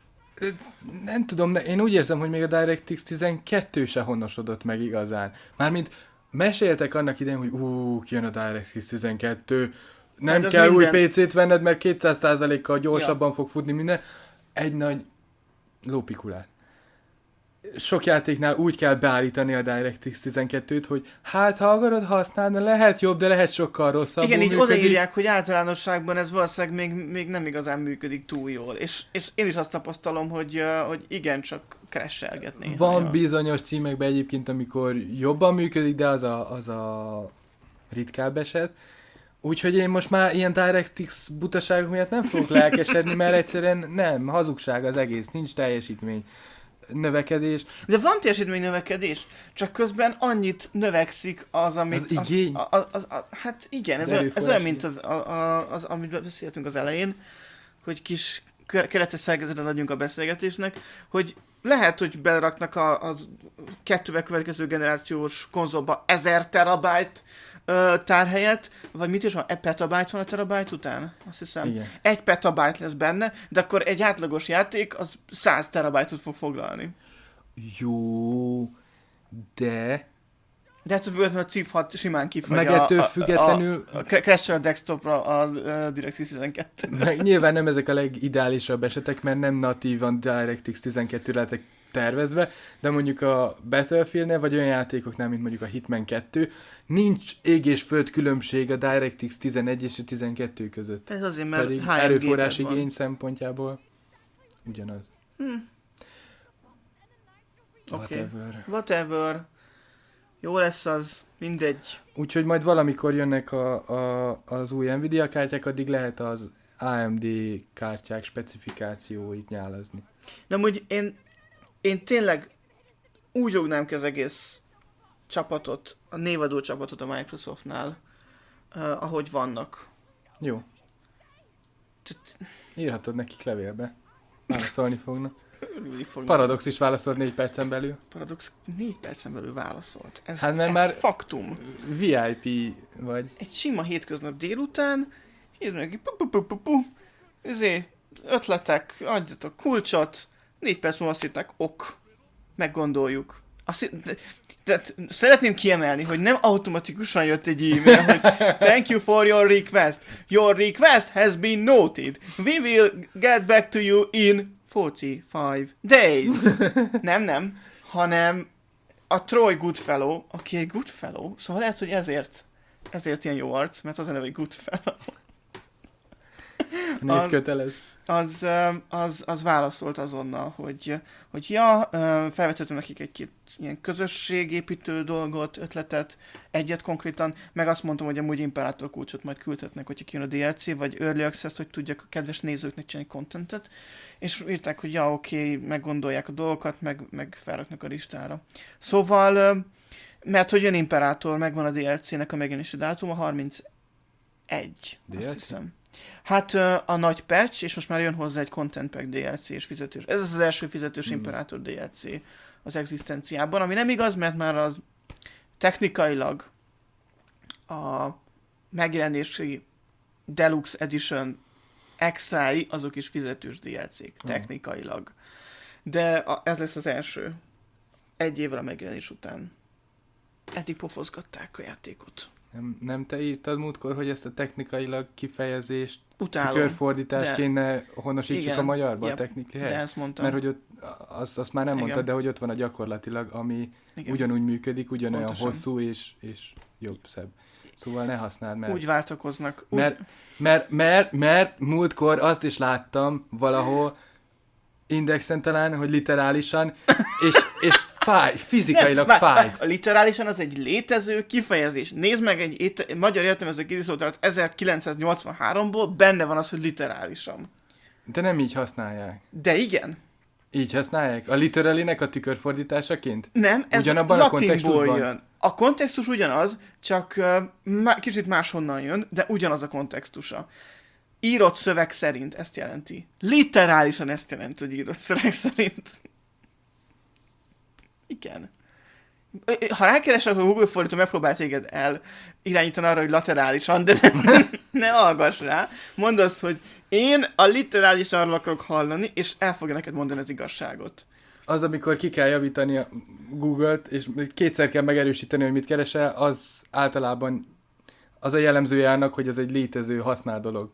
Speaker 2: nem tudom, én úgy érzem, hogy még a DirectX tizenkettő se honosodott meg igazán. Mármint meséltek annak idején, hogy ú, kijön a DirectX tizenkettő, nem kell minden... új pé cét venned, mert kétszáz százalékkal gyorsabban ja. fog futni minden. Egy nagy lópikulát. Sok játéknál úgy kell beállítani a DirectX tizenkettőt, hogy hát ha akarod használni, lehet jobb, de lehet sokkal rosszabb.
Speaker 1: Igen, így odaírják, hogy általánosságban ez valószínűleg még, még nem igazán működik túl jól. És, és én is azt tapasztalom, hogy, hogy igencsak crashelgetné.
Speaker 2: Van bizonyos címekben egyébként, amikor jobban működik, de az a, az a ritkább eset. Úgyhogy én most már ilyen DirectX butaságok miatt nem fogok lelkesedni, mert egyszerűen nem, hazugság az egész, nincs teljesítmény növekedés.
Speaker 1: De van teljesítmény növekedés, csak közben annyit növekszik az, amit...
Speaker 2: Az igény?
Speaker 1: Az, az, az, az, hát igen, ez, olyan, ez olyan, mint az, az, az, amit beszéltünk az elején, hogy kis keretes szerkezetet adjunk a beszélgetésnek, hogy lehet, hogy beleraknak a, a kettővel következő generációs konzolba ezer terabyte ö, tárhelyet, vagy mit is van, egy petabyte van a terabyte után? Azt hiszem.
Speaker 2: Igen.
Speaker 1: Egy petabyte lesz benne, de akkor egy átlagos játék az száz terabyte-ot fog foglalni.
Speaker 2: Jó, de...
Speaker 1: De ettől függetlenül a cé i ef hat simán kifogja
Speaker 2: meg ettől
Speaker 1: a,
Speaker 2: függetlenül...
Speaker 1: a, a, a Crash-el a desktopra a, a DirectX tizenkettő.
Speaker 2: Meg nyilván nem ezek a legideálisabb esetek, mert nem natívan DirectX tizenkettő lehet tervezve, de mondjuk a Battlefieldnél, vagy olyan játékoknál, mint mondjuk a Hitman kettő, nincs ég és föld különbség a DirectX tizenegy és a tizenkettő között.
Speaker 1: Ez azért, mert
Speaker 2: Pedig
Speaker 1: high-end
Speaker 2: erőforrás
Speaker 1: géped van.
Speaker 2: igény szempontjából ugyanaz.
Speaker 1: Hm. Oké. Okay.
Speaker 2: Whatever.
Speaker 1: Whatever. Jó lesz az, mindegy.
Speaker 2: Úgyhogy majd valamikor jönnek a, a, az új Nvidia kártyák, addig lehet az á em dé kártyák specifikációit nyálazni.
Speaker 1: De amúgy én, én tényleg úgy rugnám ki az egész csapatot, a névadó csapatot a Microsoftnál, uh, ahogy vannak.
Speaker 2: Jó. Írhatod nekik levélbe. Válaszolni fognak. Paradox is válaszolt négy percen belül.
Speaker 1: Paradox négy percen belül válaszolt. Ez,
Speaker 2: hát mert
Speaker 1: ez
Speaker 2: már
Speaker 1: faktum.
Speaker 2: vé i pé vagy.
Speaker 1: Egy sima hétköznap délután, írnak neki pu pu pu pu pu, ezért ötletek, adjatok kulcsot, négy perc múlva azt írták, ok, meggondoljuk. Azt, de, de, szeretném kiemelni, hogy nem automatikusan jött egy e-mail, hogy thank you for your request. Your request has been noted. We will get back to you in forty-five days. Nem, nem, hanem a Troy Goodfellow, aki egy Goodfellow, szóval lehet, hogy ezért, ezért ilyen jó arc, mert az a neve, hogy Goodfellow.
Speaker 2: Név kötelez.
Speaker 1: Az, az, az válaszolt azonnal, hogy, hogy ja, felvetettem nekik egy-két ilyen közösségépítő dolgot, ötletet, egyet konkrétan, meg azt mondtam, hogy amúgy Imperator kulcsot majd küldhetnek, hogyha kijön a dé el cé, vagy Early Access-t, hogy tudják a kedves nézőknek csinálni contentet, és írták, hogy ja, oké, okay, meggondolják a dolgokat, meg, meg felraknak a listára. Szóval, mert hogy jön Imperator, megvan a dé el cé-nek a megjelenési dátuma, harmincegy,
Speaker 2: dé el cé?
Speaker 1: azt hiszem. Hát a nagy patch, és most már jön hozzá egy Content Pack dé el cé és fizetős. Ez az első fizetős mm. Imperator dé el cé az egzisztenciában, ami nem igaz, mert már az technikailag a megjelenési Deluxe Edition extrái, azok is fizetős dé el cék, mm. technikailag. De a, ez lesz az első. Egy évvel a megjelenés után. Eddig pofozgatták a játékot.
Speaker 2: Nem, nem te írtad múltkor, hogy ezt a technikailag kifejezést,
Speaker 1: utálom,
Speaker 2: tükörfordítást
Speaker 1: de...
Speaker 2: kéne honosítsuk
Speaker 1: igen,
Speaker 2: a magyarba,
Speaker 1: yep,
Speaker 2: a technikai
Speaker 1: de ezt mondtam.
Speaker 2: Mert hogy ott, azt, azt már nem
Speaker 1: igen.
Speaker 2: mondtad, de hogy ott van a gyakorlatilag, ami igen. ugyanúgy működik, ugyanolyan pontosan. Hosszú és, és jobb, szebb. Szóval ne használd, mert...
Speaker 1: Úgy váltakoznak. Úgy...
Speaker 2: Mert, mert, mert, mert múltkor azt is láttam valahol, indexen talán, hogy literálisan, és, és fáj, fizikailag
Speaker 1: nem,
Speaker 2: fáj.
Speaker 1: Vár, literálisan az egy létező kifejezés. Nézd meg egy, egy, egy magyar értelmező kéziszótárat ezerkilencszáznyolcvanháromból, benne van az, hogy literálisan.
Speaker 2: De nem így használják.
Speaker 1: De igen.
Speaker 2: Így használják? A literalinek a tükörfordításaként?
Speaker 1: Nem, ez
Speaker 2: ugyanabban
Speaker 1: latinból
Speaker 2: a
Speaker 1: jön. A kontextus ugyanaz, csak uh, má, kicsit máshonnan jön, de ugyanaz a kontextusa. Írott szöveg szerint ezt jelenti. Literálisan ezt jelenti, hogy írott szöveg szerint. Igen. Ha rákeresek, akkor a Google fordító megpróbál téged el irányítani arra, hogy laterálisan, de ne, ne hallgass rá. Mondd azt, hogy én a literálisan akarok hallani, és el fogja neked mondani az igazságot.
Speaker 2: Az, amikor ki kell javítani a Google-t, és kétszer kell megerősíteni, hogy mit keresel, az általában az a jellemzője annak, hogy ez egy létező, használ dolog.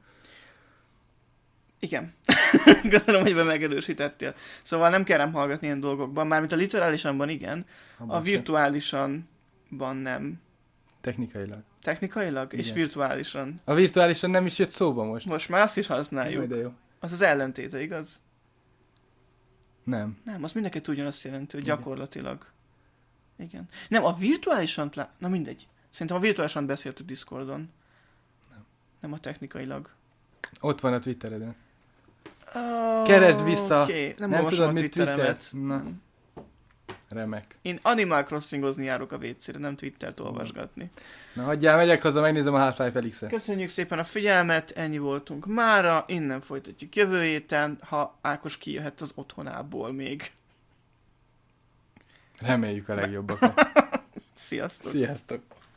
Speaker 1: Igen. Gondolom, hogy be megerősítettél. Szóval nem kell rám hallgatni ilyen dolgokban. Mármint a literálisanban igen, abban a virtuálisanban nem.
Speaker 2: Technikailag.
Speaker 1: Technikailag? Igen. És virtuálisan.
Speaker 2: A virtuálisan nem is jött szóba most.
Speaker 1: Most már azt is használjuk.
Speaker 2: Jó, de jó.
Speaker 1: Az az ellentéte, igaz?
Speaker 2: Nem.
Speaker 1: Nem, az mindenki tudja azt jelenti, hogy gyakorlatilag. Igen. Nem, a virtuálisan... Lá... Na mindegy. Szerintem a virtuálisan beszéltük Discordon. Nem. Nem a technikailag.
Speaker 2: Ott van a Twittereden.
Speaker 1: Oh,
Speaker 2: Keresd vissza.
Speaker 1: Okay. Nem,
Speaker 2: nem
Speaker 1: olvasom
Speaker 2: tudod,
Speaker 1: a
Speaker 2: mit
Speaker 1: Twitteremet.
Speaker 2: Na. Remek.
Speaker 1: Én Animal Crossingozni járok a vécére, nem Twittert olvasgatni.
Speaker 2: Na hagyjál, megyek haza, megnézem a Half-Life Alyx-et.
Speaker 1: Köszönjük szépen a figyelmet, ennyi voltunk mára, innen folytatjuk jövő héten, ha Ákos kijöhet az otthonából még.
Speaker 2: Reméljük a legjobbakat.
Speaker 1: Sziasztok!
Speaker 2: Sziasztok!